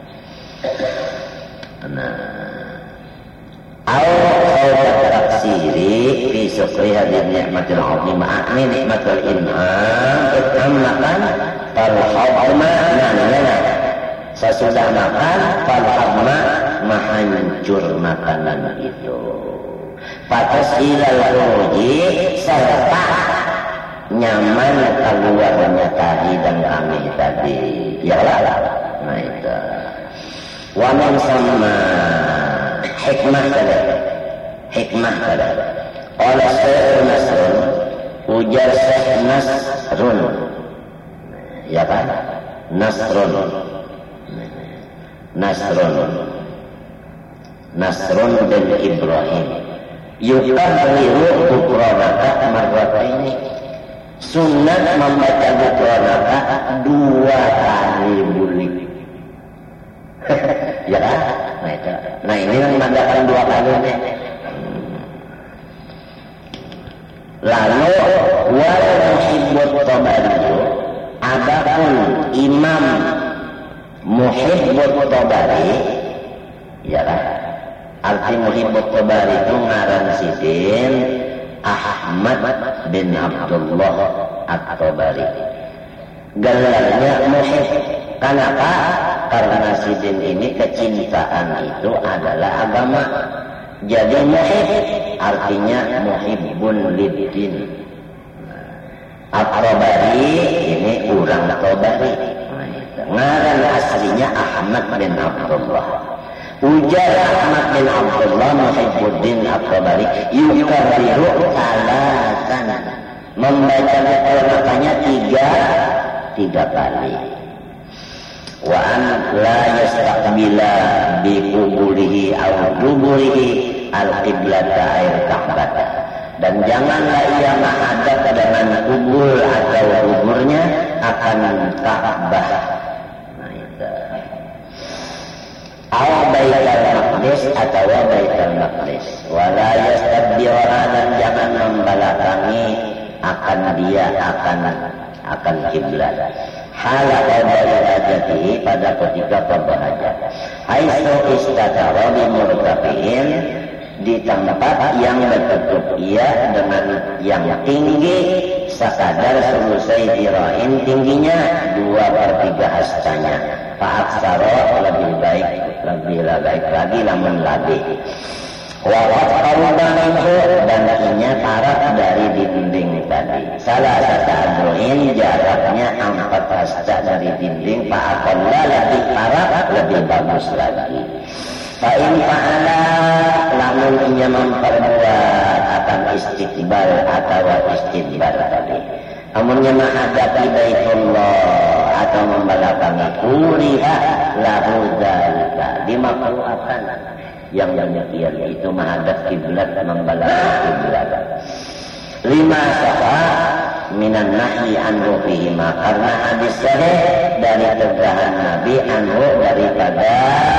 Taksiri fi syukri hadir nikmatil azimah ini nikmatul in'am makan falhabma sesudah makan falhabma menghancur makanan itu patas ilal ruji serta nyaman keluarnya tahi dan kami tadi ya lah nah itu wa man sama hikmah kada oleh Syekh Nasrun ujar Syekh Nasrun ya kan Nasrun bin Ibrahim yukabiru bukronaka marrataini sunat membaca bukronaka 2 kali bulik ya kan nah ini yang menandakan 2 kali nih. Lalu wal muhibbut tabari adapun Imam Muhibbut Tabari ya kan arti Muhibbut Tabari itu ngaran sidin Ahmad bin Abdullah At-Tabari gelarnya Muhib. Kenapa? Karena sidin ini kecintaan itu adalah agama. Jadi muhib artinya muhibbun liddin. At-Tabari ini orang Tabari. Ngaran aslinya Ahmad bin Abdullah. Ujar Ahmad bin Abdullah Muhibbuddin At-Tabari yukarriru salatan. Membaca makanya 3 kali. Wa an la yastaqbila bi qubulihi aw duburihi al-qiblata air Ka'bah. Dan janganlah ia menghadap dengan kubur atau kuburnya akan Ka'bah. Nah itu. Aw baitul maqdis atau baitul maqdis. Wa la yastadbira dan jangan membelakangi akan dia akan kiblat. Hala qadari hajatihi pada ketika qada hajat. Haitsu istatara bi murtafiin di tempat yang bertutup ia dengan yang tinggi sekadar selusai dirain tingginya 2/3 hastanya. Fa'aksara lebih baik lagi lamun lagi. Wa qawbanhu dan inya tarak dari dinding tadi. Salah satu adroin jaraknya 4 hasta dari dinding. Fa'akallah lebih tarak lebih bagus lagi. Fa'in fa'ala lamun inya memperbuat akan istiqbal atau istidbar tadi. Amunnya menghadapi Baitullah atau membelakangi kuliha lahu dzalika dimakruhkan. Yang demikian itu menghadap kiblat membelakangi kiblat. 5 safa minan nahyi anhu fihima karena hadis sahih dari tegahan Nabi anhu daripada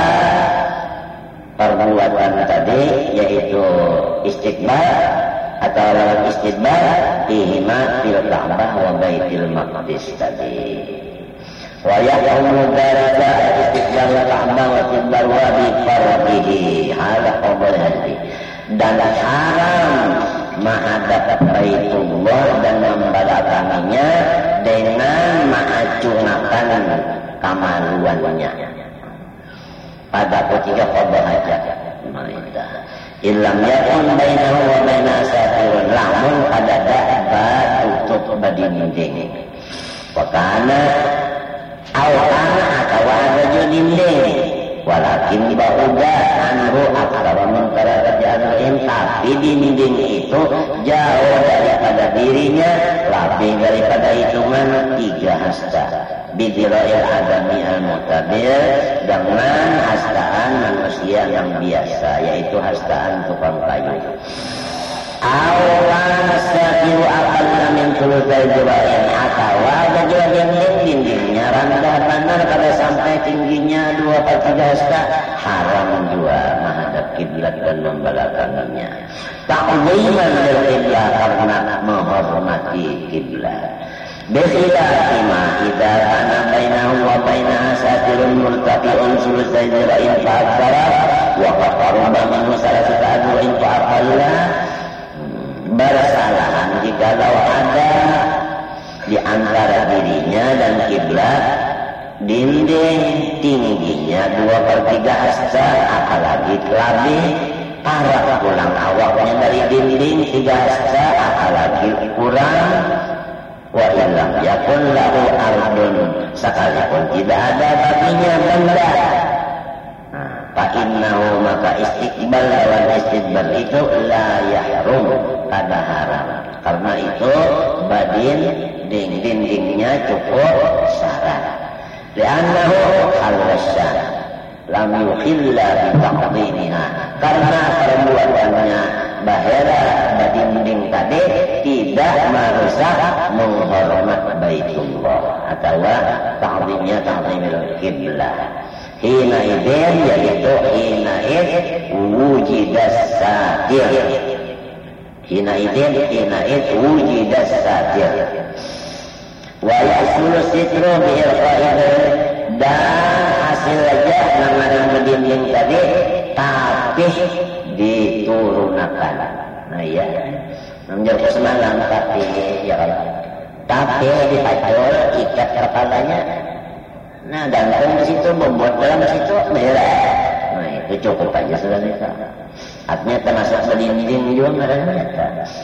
perbuatan tadi yaitu istiqbal atau istidbar fihima fil Ka'bah wa Baitul Maqdis tadi. Wa yaqulu dzalika istiqbal Ka'bah wa istidbar wa bi fardihi hada qabul hadi. Dan haram menghadap Baitullah dan membelakanginya dengan mengacungkan kamaluannya pada ketika qada hajat. Illam yakun bainahu wa baina satirun lamun ada tutup dinding. Wakana awalana atau ada dinding. Walakin ba'uda anhu aktsara min kerajaan tapi dinding itu jauh daripada dirinya lebih daripada hitungan 3 hasta bidira'il adami al-mutabir dengan hastaan manusia yang biasa yaitu hastaan tukang kayu. awan sakiru aqalla min thulutsai jirain, atau ada juga dindingnya rendah benar pada sampai tingginya 2/3 hasta, haram juga menghadap kiblat dan membelakanginya. Ta'ziman lil qiblah, karena menghormati kiblat. Bikhilaf ma idza kana bainahu wa bainaha satirun murtafi'un thulutsai jirain fa'aktsara wa qad qaruba minhu salasata adwa'in fa'aqalla. Bersalahan jikalau ada di antara dirinya dan kiblat dinding tingginya 2/3 hasta, apalagi lebih parah pulang awaknya dari dinding 3 hasta, apalagi kurang. Wa illam yakun lahu ardun, sekalipun tidak ada baginya benda, fa innahu, maka istiqbal lawan istidbar itu la yahrum, ada haram. Karena itu badin dindingnya cukup syarat. Li'annahu al-wasyan lam yukhilla bi taqdimiha, karena perbuatannya bahera dinding tadi tidak merusak menghormat Baitullah atau ta'zimnya ta'zimul kiblah. Hina idin, yaitu hina wujidas satir, hina id wujidas satir wa yasulu sitru bi irqa'idin, dan hasilnya mengarang dinding tadi tapi diturunkan. Nah ya, menjadi semalam tapi ya kan, tapi dipacul ikat kepalanya. Nah gantung di situ, membuat dalam situ merah. Nah itu cukup aja sudah bisa. Artinya termasuk berdinding juga mereka.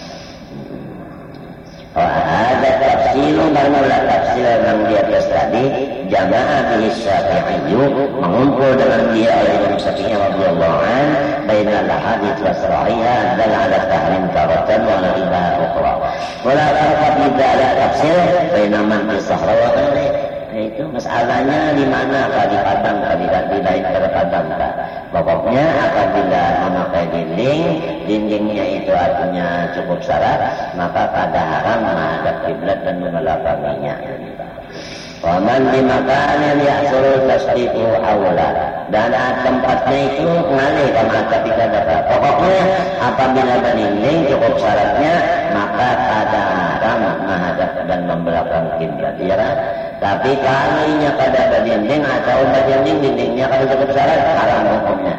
Ada tafsir, barulah tafsir yang di atas tadi. Jamaah bihi Syafi'i, mengumpul dengan dia oleh Imam Syafi'i radhiyallahu anhu, bainal hadits wa sara'iha dan ala tahrim taratan wa la ilaha ukhra. Wala farqa bidala tafsir baina man fi sahra wa ghairi. Itu masalahnya di mana, apa di padang, di lain terpadang. Pokoknya apabila memakai dindingnya itu artinya cukup syarat, maka kada haram menghadap kiblat dan membelakanginya. Waman di makanan ya'surul tasdiqu awla, dan tempatnya itu ngalih kama tapi kada. Pokoknya apabila berdinding cukup syaratnya, maka kada haram menghadap dan membelakangi kiblat. Ya, tapi kalinya kada berdinding atau dindingnya kada cukup syarat, haram hukumnya.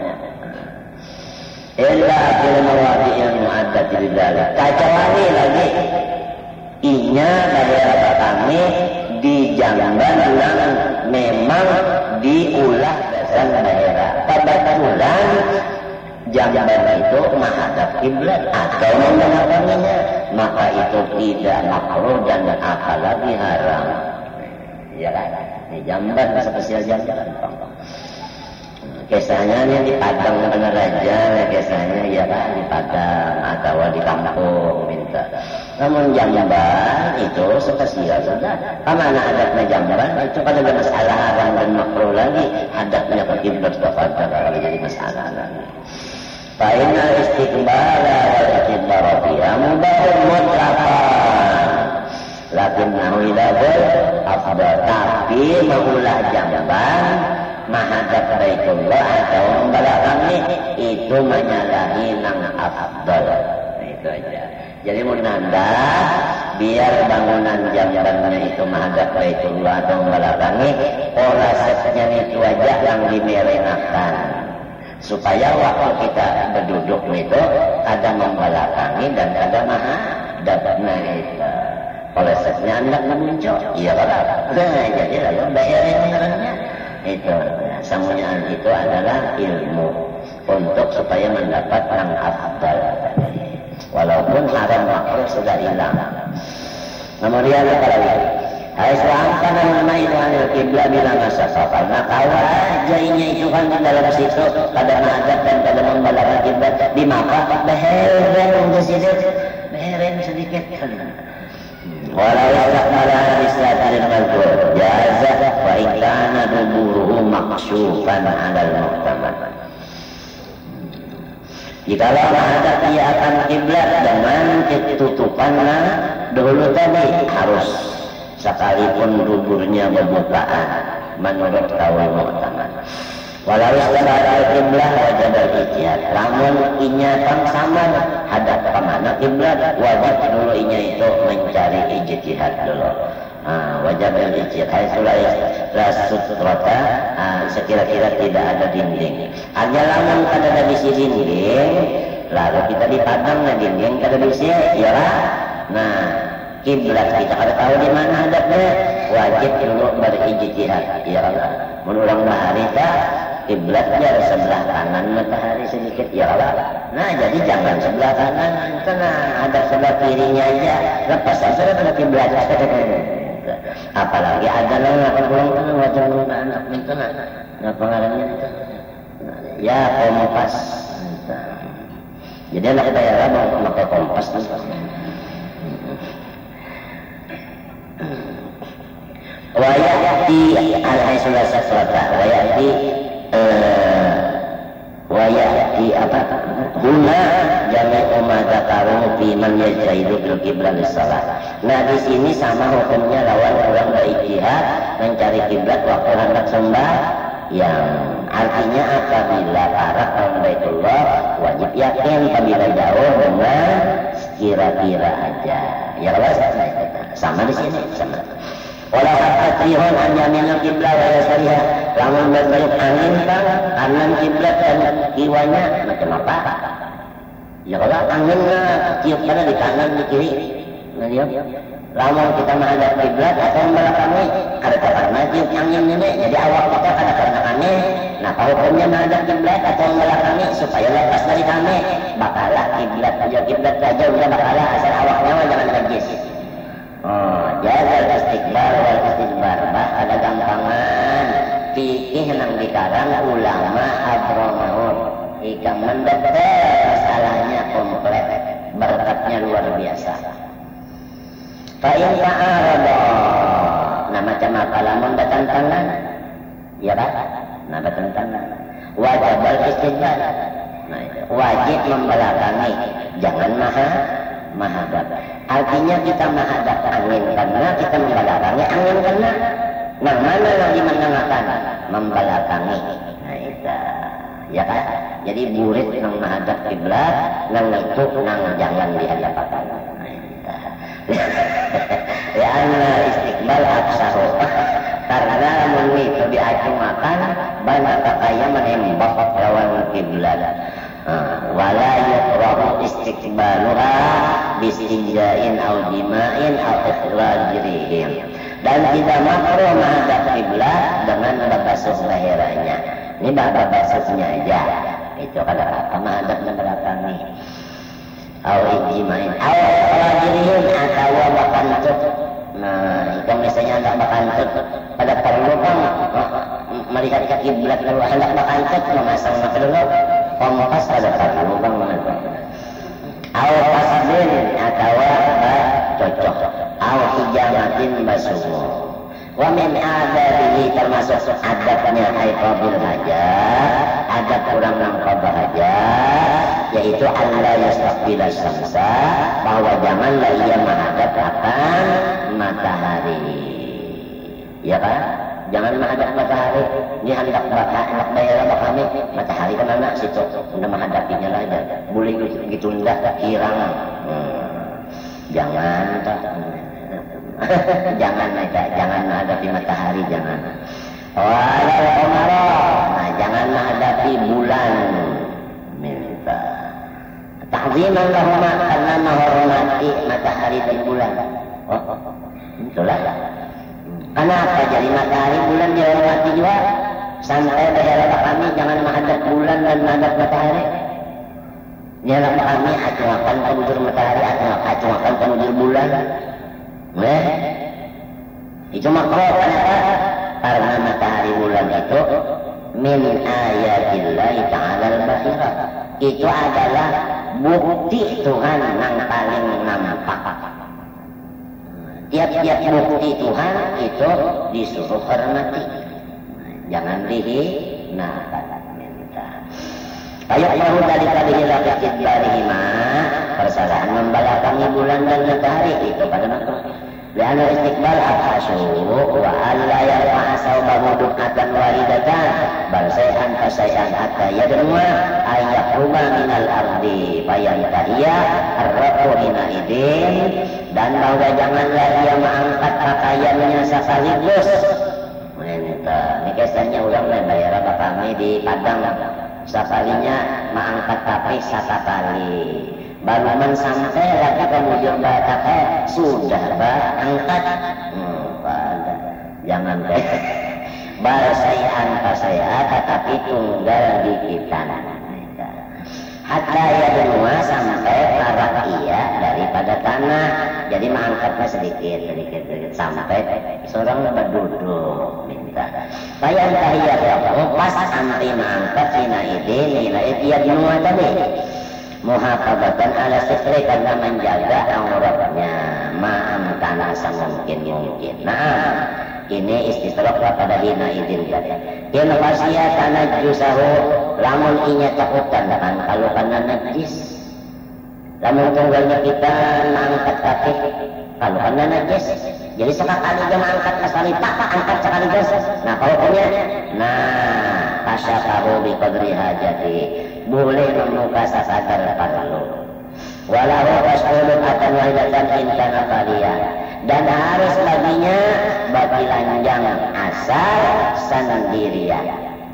Illa fil mawadi'il mu'addati lidzalik, kecuali lagi inya daerah kami di jamban yang memang diulah dasar daerah. Kebetulan jamban itu menghadap kiblat atau membelakanginya, maka itu tidak makruh dan apalagi haram. Ya kan? Di jamban spesial jamban. Kisahnya ini di Padang benar aja, kisahnya ya kan di Padang atau di kampung minta. Namun jamban itu spesial sudah. Kemana adatnya jamban itu kan ada masalah haram dan makruh lagi. Adatnya ke kiblat ke Padang kalau jadi masalah lagi. Fa'inna istiqbala wal istiqbara biha mubahun mutlaqan. Lakinnahu ilahul afdal, tapi mengulah jamban menghadap Baitullah atau membelakangi itu menyalahi nang afdal. Itu aja. Jadi menanda biar bangunan jambannya itu menghadap Baitullah atau membelakangi, prosesnya itu aja yang dimerenakan, supaya waktu kita berduduk itu ada membelakangi dan ada menghadap. Nah itu prosesnya anda muncul. Iya kan? Nah jadi lalu bayarin orangnya. Itu semuanya itu adalah ilmu untuk supaya mendapat yang afdal. Walaupun haram makruh sudah hilang. Namun dia kalau Islam karena nama itu anil kiblat bila masyarakat, karena kalau aja ini itu kan di dalam situ kada menghadap dan kada membelakangi kiblat, di maka beheren di situ, beheren sedikit kan. Walau istaqbala bisatil mazkur jaza wa ikana duburuhu maksyufan alal muhtamad. Jikalau menghadap ia akan kiblat dengan ketutupannya dahulu tadi harus sekalipun duburnya berbukaan menurut kaul mu'tamad. Walau istadara kiblat wajib al-ijtihad. Lamun inya sama hadap ke mana kiblat, wajib dulu inya itu mencari ijtihad dulu. Wajib al-ijtihad. Haitsulah sutrata, sekira-kira tidak ada dinding. Hanya lamun kada ada bisi dinding, lalu kita dipadang na dinding kada bisi, ya lah. Nah, kiblat kita kada tahu di mana hadapnya, wajib dulu berijtihad. Ya Allah, menurang bahari kiblatnya sebelah kanan matahari sedikit, ya Allah. Nah, jadi jangan sebelah kanan, karena ada sebelah kirinya aja, lepas saja pada kiblat. Apalagi ada yang akan pulang kan wajah anak minta, nah pengaruhnya itu, ya kompas. Jadi anak kita ya mau pakai kompas tuh. Wayati al-haisulah sasrata, wayati apa? Guna jami'u ma dzakaru fi man yajtahidu bil qiblat lis-shalah. Nah, di sini sama hukumnya lawan orang berijtihad mencari kiblat waktu hendak sembah, yang artinya apabila arah ke Baitullah wajib yakin, apabila jauh dengan kira-kira aja. Ya Allah, sama di sini sama. Walau atrihun an yaminul qiblat wa yasariha, lamun bertiup angin kan kanan kiblat dan kiwanya macam apa? Ya kalau anginnya tiup kana di kanan di kiri, nah dia. Lamun kita menghadap kiblat atau membelakangi, ada karena tiup angin ini, jadi awak kita ada karena kami. Nah, hukumnya menghadap kiblat atau membelakangi supaya lepas dari kami. Bakalah kiblat aja udah bakalah asal awaknya jangan najis. Jazal istiqbal wal istidbar, ada gampangan fikih nang dikarang ulama Hadramaut. Ikam mendetail masalahnya komplit, berkatnya luar biasa. Fa'in ta'arada, nah macam apa lamun bertentangan, ya Pak? Nah bertentangan, wajib istidbar, nah, wajib membelakangi, jangan menghadap. Artinya kita menghadap angin karena kita membelakangi angin karena nang mana yang dimenangkan membelakangi. Nah itu ya kan, jadi burit nang menghadap kiblat, nang itu nang jangan dihadapakan. Nah itu ya anna istiqbal absahu, karena mun itu diacungakan banyak kaya menembak lawan kiblat. Wala yukrahu istiqbaluha bistinja'in aw jima'in aw ikhrajirihim, dan tidak makruh menghadap kiblat dengan membasuh lehernya. Ini basuhnya aja, itu kata menghadap belakang nih. Aw jima'in aw ikhrajirihim atau bakantut. Nah, itu misalnya hendak bakantut, pada perlu kan melihat ke kiblat lalu hendak bakantut memasang dulu kompas pada perlu bang mana. Aw pasbin atau cocok, aw hijamatin basuh. Wa min adabihi, termasuk adabnya qabil hajat, adab kurang nang qada hajat, yaitu alla yastaqbila syamsa, bahwa janganlah ia menghadap akan matahari. Ya kan? Jangan menghadap matahari. Ini hendak daerah kami matahari kan anak situ sudah menghadapinya lah aja. Boleh gitu ndak kirang. Jangan jangan menghadapi matahari, jangan. Wala qamara, nah jangan menghadapi bulan. Minta ta'ziman lahuma, karena menghormati matahari dan bulan. Itulah. Kenapa jadi matahari bulan dihormati juga? Sampai daerah kami jangan menghadap bulan dan menghadap matahari. Daerah kami acungakan ke bujur matahari, acungakan ke bujur bulan. Itu makruh. Kenapa? Karena matahari bulan itu min ayatillahi ta'ala al-bahirah. Itu adalah bukti Tuhan yang paling nampak. Tiap-tiap bukti Tuhan itu disuruh hormati, jangan dihinakan. Ayat baru dari kadihila kecitbarihima, persalahan membelakangi bulan dan matahari itu pada makhluk. Liana istiqbal abhasu wa alla yarfa'a sawbahu dukatan walidatan bal say'an fasay'an hatta yadnuwa ayyak rumah minal ardi fayantahiyya arraku hina idin, dan bahwa janganlah ia mengangkat pakaiannya sekaligus. Ini kesannya ulang bayar apa kami di Padang sekalinya mengangkat tapi sekali. Baru sampai lagi kemudian kata sudah angkat, pada jangan barasaian pasaya tetapi tunggal di kita. Hatta ya benua sampai parak ia daripada tanah, jadi mengangkatnya sedikit sampai seorang berduduk minta. Bayang tahiyat pas sampai mengangkat sina ide dia benua tadi. Muhafadzatan ala sitri karena menjaga auratnya ma'am tanah semungkin. Nah, ini istisrok kepada hina idin tadi. Kena fasia tanah jusahu lamun inya takutan kan kalau kana najis. Lamun tunggalnya kita mengangkat kaki kalau kana najis. Jadi sekali dia mengangkat sekali tak angkat sekaligus. Nah, kalau punya kasyafahu bi qadri hajati, boleh membuka sadar perlu. Walau rasulun akan wahidatan intana kalian, dan harus baginya bagi lanjang asal sendirian.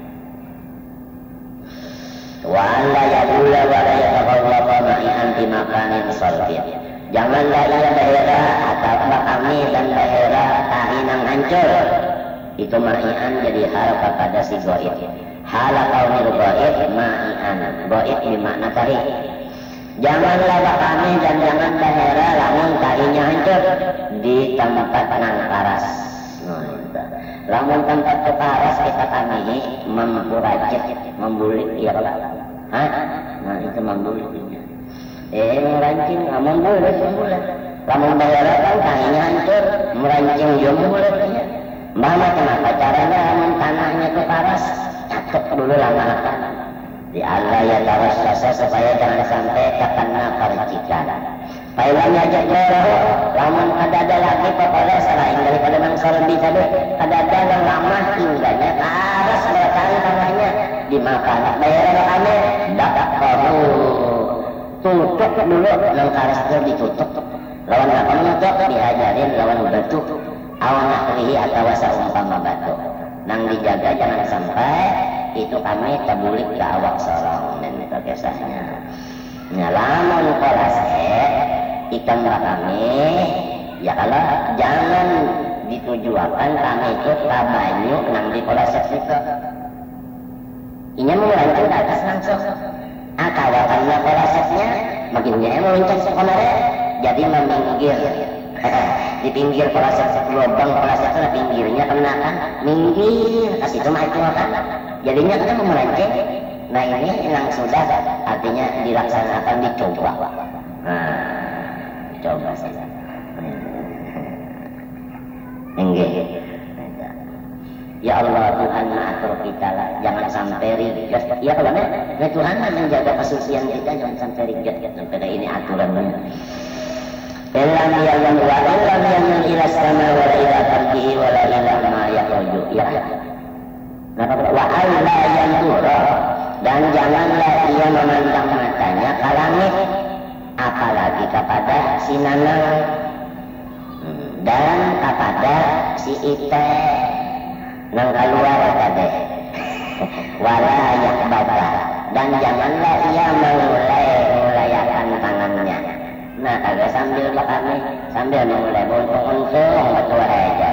Wa alla yadula wa la yataqallaqa ma'i anti makanin salbiyah. Janganlah ia daerah atau kami dan daerah tahinang hancur. Itu ma'ian jadi hal kepada si goib. Hal kaunil goib ma'ian. Goib bermakna tahi. Janganlah kami dan jangan daerah lamun tahinya hancur di tempat nang paras. Lamun tempat paras kita kami memburajit, membulik ya Allah. Nah itu membuliknya. Merancing, membulik. Lamun daerah kan tahinya hancur, merancing juga membuliknya. Mama kenapa caranya lamun tanahnya itu paras? Catat dulu lama-lama. Di Allah ya tawassasa supaya jangan sampai terkena percikan. Pailannya aja lamun ada lagi pokoknya selain daripada mangsal bisa deh. Ada yang lama hingganya paras berkali tanahnya dimakan. Daerah kami dapat perlu tutup dulu, nang paras itu ditutup. Lawan apa menutup diajarin lawan batu. Awan ahlihi atau wasa umpama batu. Nang dijaga jangan sampai itu kami terbulik ke awak sorong dan itu kisahnya. Nyalaman kolase ikan kami ya kalau jangan ditujukan kami itu kabanyu nang di kolase itu. Ini melancong ke atas langsung. Kawakannya kolasetnya bagiannya meluncur sebenarnya jadi meminggir. Di pinggir kolaset lubang kolaset itu pinggirnya kena kan minggir kasih cuma itu kan jadinya kita melenceng. Nah ini yang sudah artinya dilaksanakan dicoba. Coba saja. Enggak. Ya Allah Tuhan atur kita lah, jangan sampai rigat. Ya kalau Tuhan menjaga kesucian kita jangan sampai rigat sampai ini aturannya. Illam ya'lam wa illam ya'lam ila sama wa ila farjihi wa la ila ma yakhruju. Ya. Wa alla yanzura, dan janganlah ia memandang matanya ke langit apalagi kepada si nanang dan kepada si ite nang keluar tadi. Wala yakbata, dan janganlah ia mengulayakan tangannya. Nah, agak sambil kami sambil memulai untung betul aja.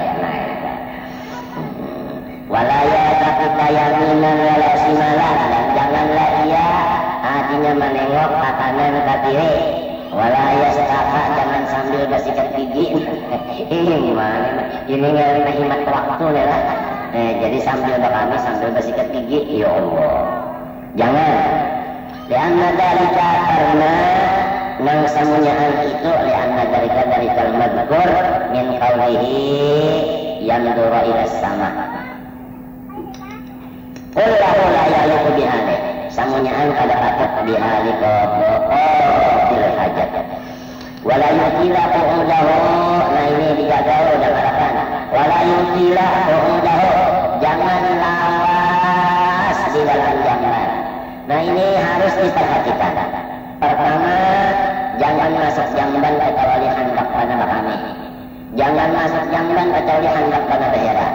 Walaya tapi kayaminan wala simalan, dan janganlah ia artinya menengok ke kanan ke kiri. Walaya setapak jangan sambil bersikat gigi. Ini gimana? Ini nggak hemat waktu nih lah. Jadi sambil kami sambil bersikat gigi, ya Allah. Jangan. Dan dari karena nang samunyaan itu lianna dari kalimat makur min qawlihi yandura ila sama. Qul lahu la yaliqu bihane. Samun nyaan kada patut bihali qadil hajat. Wala yutila qu'udahu, nah ini dijaga udah katakan. Wala yutila qu'udahu, jangan lawas di dalam jamban. Nah ini harus diperhatikan. Pertama, jangan masuk jamban kecuali hendak pada kami. Jangan masuk jamban kecuali hendak pada daerah.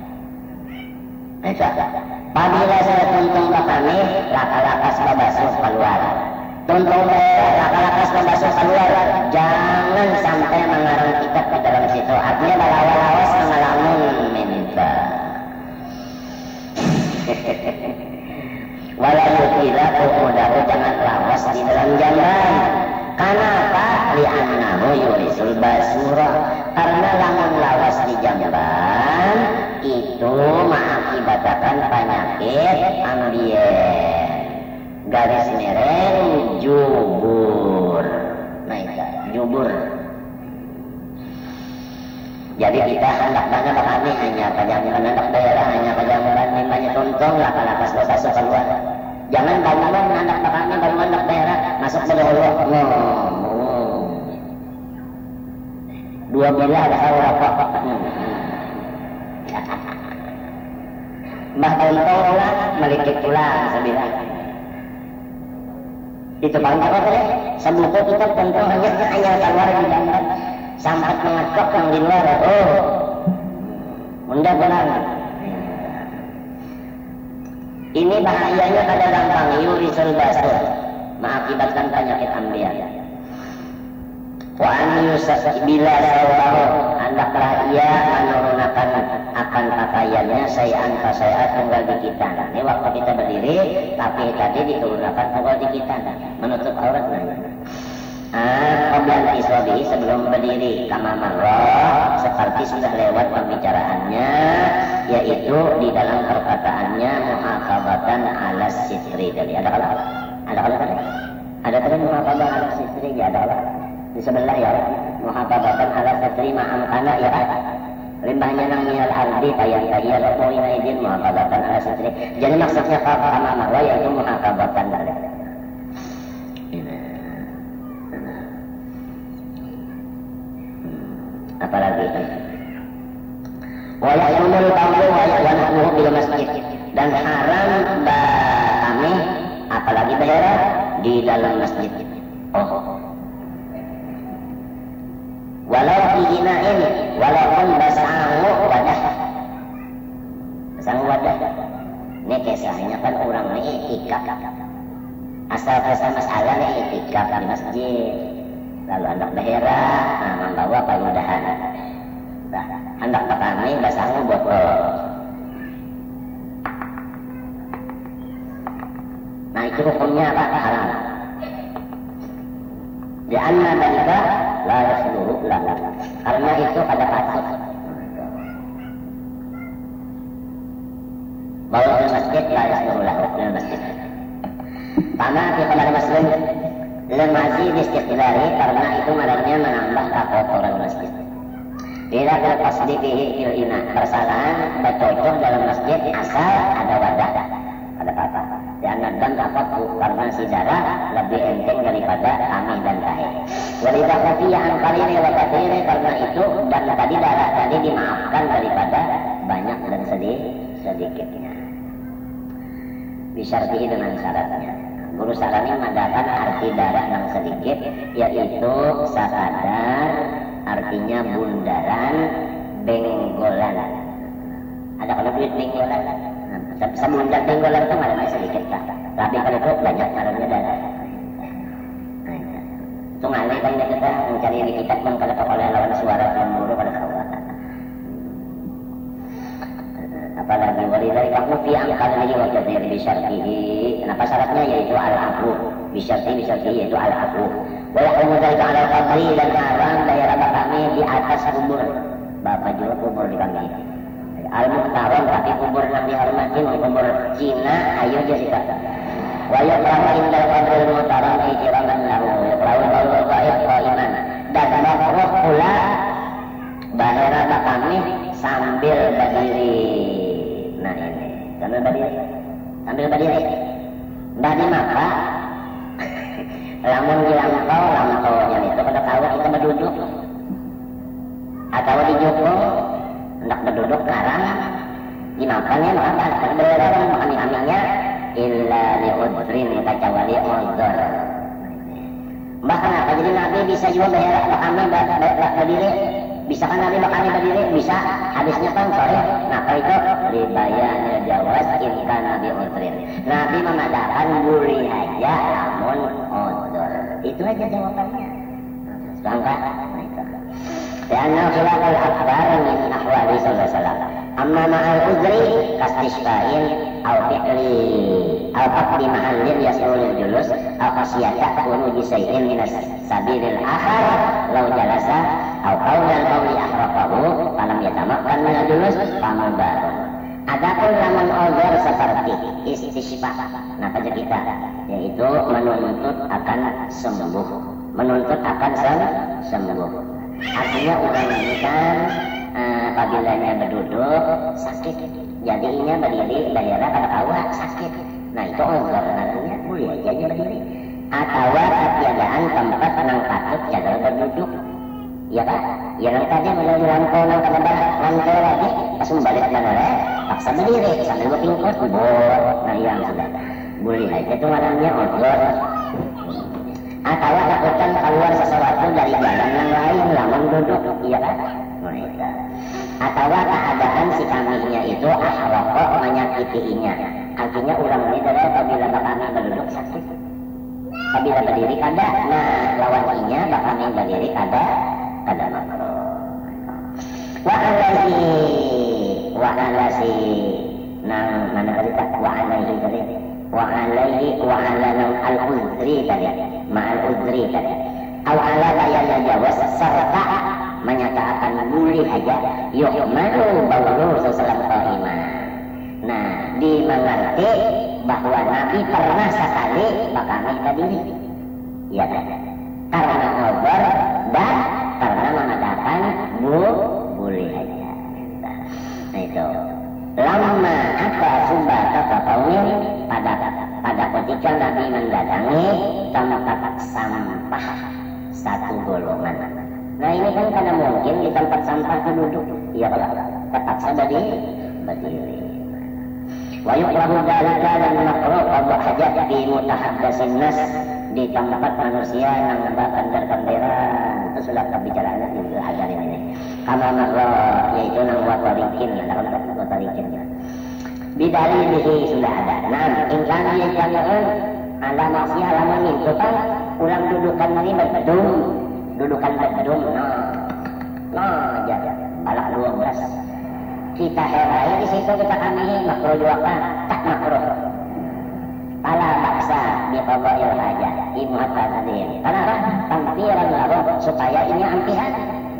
Apabila saya tuntung kami, laka-lakas membasuh keluar. Tuntung laka-lakas membasuh keluar, jangan sampai mengarang kita ke dalam situ. Artinya balawas mengalamun minta. Walau tidak qu'udahu, jangan lawas di dalam jamban. Kenapa? Li'annahu yurisul basura, karena lamun lawas di jamban itu mengakibatkan penyakit ambien. Garis miring jubur. Nah itu jubur. Jadi kita hendak banyak kami hanya pejamuran hendak daerah, hanya pejamuran mimpanya tuntung lakas masuk keluar. Jangan bangunan hendak kami bangunan hendak daerah masuk ke dalam. Dua bila ada rokok. Mbah tuntung ulang melikit ulang sebilang. Itu bangga apa deh? Sebuku kita tuntung hanya keluar di dalam. Sampai mengekok yang di luar. Oh, mudah benar. Ini bahayanya kada gampang. Yurisul basur, mengakibatkan penyakit ambien. Wa an yusabila sawahu, hendaklah ia menurunkan akan pakaiannya sayan fasaya tunggal di kita. Ini waktu kita berdiri, tapi tadi diturunkan tunggal di kita, menutup auratnya. Qabla iswabihi, sebelum berdiri, kama marrah, seperti sudah lewat pembicaraannya, yaitu di dalam perkataannya muhafadzatan ala sitri. Jadi ada kalau ada muhafadzatan ala sitri, ya ada di sebelah ya, muhafadzatan ala sitri ma'am kana ya. Limbahnya nang minal ardi tayyan atau inaidin muhafadzatan ala sitri. Jadi maksudnya kama marrah yaitu muhafadzatan dari. Apalagi wa ya'mul qawlu wa ya'lamu bil masjid, dan haram kami apalagi daerah di dalam masjid. Oh, walau diinain, walaupun basahu wadah, ini kisahnya kan orang ini itikaf, asal masalah ini itikaf di masjid. Lalu anak daerah membawa paludahan. Nah, anak petani basahu botol. Nah itu hukumnya apa? Haram. Di anna dalika la yasluhu lahu, karena itu pada patut. Bawa ke masjid la yasluhu lahu ke masjid. Karena di kepada muslim lemazid istiqlali, karena itu malamnya menambah kotoran masjid. Bila terpasdi fihi ilina, persalahan bercocok dalam masjid asal ada wadah, ada kata. Dan dan tafaku, karena si darah lebih enteng daripada kami dan tahe. Walidha khafiyah angkalini wa kathiri, karena itu dan tadi darah tadi dimaafkan daripada banyak dan sedikitnya. Bisyartihi dengan syaratnya. Guru Sarani mengadakan arti darah yang sedikit, yaitu sakadar, artinya bundaran, benggolan. Ada kalau duit benggolan, sebundar benggolan itu malah sedikit lah. Tapi kalau itu banyak caranya darah. Itu ngalih banyak kita mencari di kitab pun kalau oleh lawan suara gemuruh pada kawat. Apalagi walidari kamu fi angkalani wa kathir bisyartihi. Kenapa syaratnya yaitu al-afu, bisyartihi yaitu al-afu. Wa yahrumu dzalika 'ala qabri, dan haram daerah kami di atas kubur. Bapak juga kubur di kami. Al-muhtaram, tapi kubur yang dihormati, kubur Cina, ayo jadi kata. Wa yakrahu indal qabri al-muhtaram ijraman lahu, yakrahu qaulul ghaib qaiman. Dan makruh pula daerah kami sambil berdiri. Nah ini sambil berdiri Badi maka lamun lampau yang itu pada tahu kita berduduk atau di joko hendak berduduk karang dimakannya maka berlarang makan kaminya illa liudrin kecuali uzur. Bahkan apa jadi Nabi bisa juga bayar kami berdiri, bisa kan Nabi makan berdiri, bisa habisnya kan sore. Nah itu ribayanya jawaz inka Nabi udrin. Nabi mengadakan buri aja namun uzur. Itu aja jawabannya. Sangka karena khilafal akbar min ahwali sallallahu alaihi wasallam. Amma ma'al udri kastisfa'in au fi'li au faqdi mahallin yasulul julus au khasiyata kunu jisai'in minas sabilil akhar law jalasa au qawlan qawli ahraqahu falam yatamakkan minal julus famubarun. Adapun lamun uzur seperti istisfa, nah pada kita yaitu menuntut akan sembuh, menuntut akan sembuh. Artinya orang ini kan apabila berduduk sakit, jadinya berdiri daerah pada awak sakit. Nah itu uzur namanya, boleh aja berdiri. Atau ketiadaan tempat nang patut jaga berduduk, ya kan? Ya nang tadi melalui lampau nang kada lantai lagi, pas balik mana paksa berdiri sambil berpingkot, nah yang sudah boleh aja itu namanya uzur. Atau takutan keluar sesuatu dari jalan yang lain lamun duduk, iya kan? Mereka. Atau keadaan si kaminya itu rokok menyakitinya. Artinya orang ini adalah apabila kami berduduk sakit, apabila berdiri kada, nah lawannya kami berdiri kada makruh. Wa alasi nang mana tadi tak wa alaihi tadi. Wa alaihi wa ala al-udri tadi, ma'al udri tadi. Aw ala bayana jawaz serta menyatakan boleh aja yuhmanu bawlu sallallahu alaihi. Nah, dimengerti bahwa Nabi pernah sekali bakami berdiri. Ya kan? Karena uzur dan karena mengatakan boleh aja. Nah itu. Lama apa subah tatawin pada ketika Nabi mendatangi tempat sampah satu golongan. Nah ini kan karena mungkin di tempat sampah itu duduk, ya terpaksa berdiri. Wa yuqrabu dzalika dan makruh qada hajat fi mutahaddatsin nas di tempat manusia yang berkendaraan. Itu sudah pembicaraan di hadarin ini. Kama marra yaitu nang wa tarikin dalam kata tarikin. Bidalilihi sudah ada. Nah, ingkang yang ala maksiat alaman itu kan ulang dudukan ini berdum. Dudukan berdum. Nah, jadi balak 12. Kita herai di situ kita kami makruh juga tak makruh. Pala baksa di qada'il hajat imatan hadir. Kenapa? Tampiran lahu supaya ini ampihan.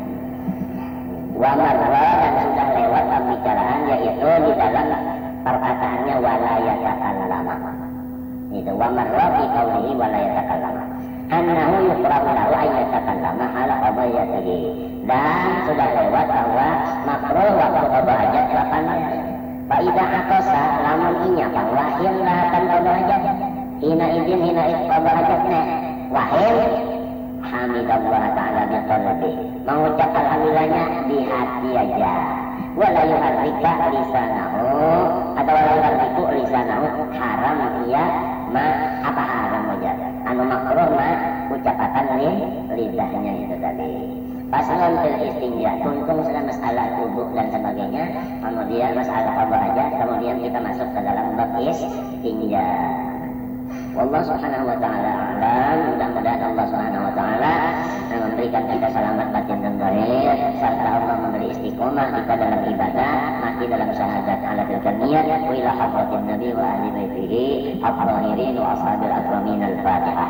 Wa marra dan sudah lewat pembicaraan yaitu di dalam perkataannya wala yatakallama. Itu wa marra fi qawlihi wala yatakallama. Annahu yuqrabu lahu ay yatakallama ala qada'iyatihi. Dan sudah lewat bahwa makruh waktu qada hajat kapan Faidah akosa lamun inya kang wahim lahatan qada hajat. Hina qada hajatna wahim hamidallah ta'ala bi qalbi. Mengucap alhamdulillahnya di hati aja. Wala yuharrika lisanahu atau wala yuharriku lisanahu haram ia apa haram aja. Anu makruh ucapan lidahnya itu tadi. Pasangan fil istinja, tuntung sudah masalah tubuh dan sebagainya. Kemudian masalah qada hajat, kemudian kita masuk ke dalam bab istinja. Wallahu subhanahu wa ta'ala a'lam. Mudah-mudahan Allah subhanahu wa ta'ala memberikan kita selamat batin dan zahir, serta Allah memberi istiqomah kita dalam ibadah, mati dalam syahadat ala tilkaniyat wa ila hadratin nabi wa ahli baitihi at-tahirin wa ashabil akramin al-fatihah.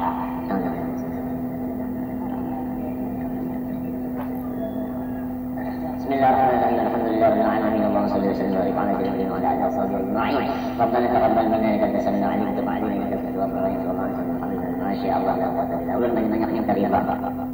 Bismillahirrahmanirrahim. Alhamdulillahirabbil alamin. Allahumma shalli wa sallim wa barik ala sayyidina wa ala alihi wa sahbihi ajma'in. Rabbana taqabbal minna innaka antas samiul alim wa tub 'alaina innaka antat tawwabur rahim. Masya Allah la quwwata illa billah. Banyak yang terlibat.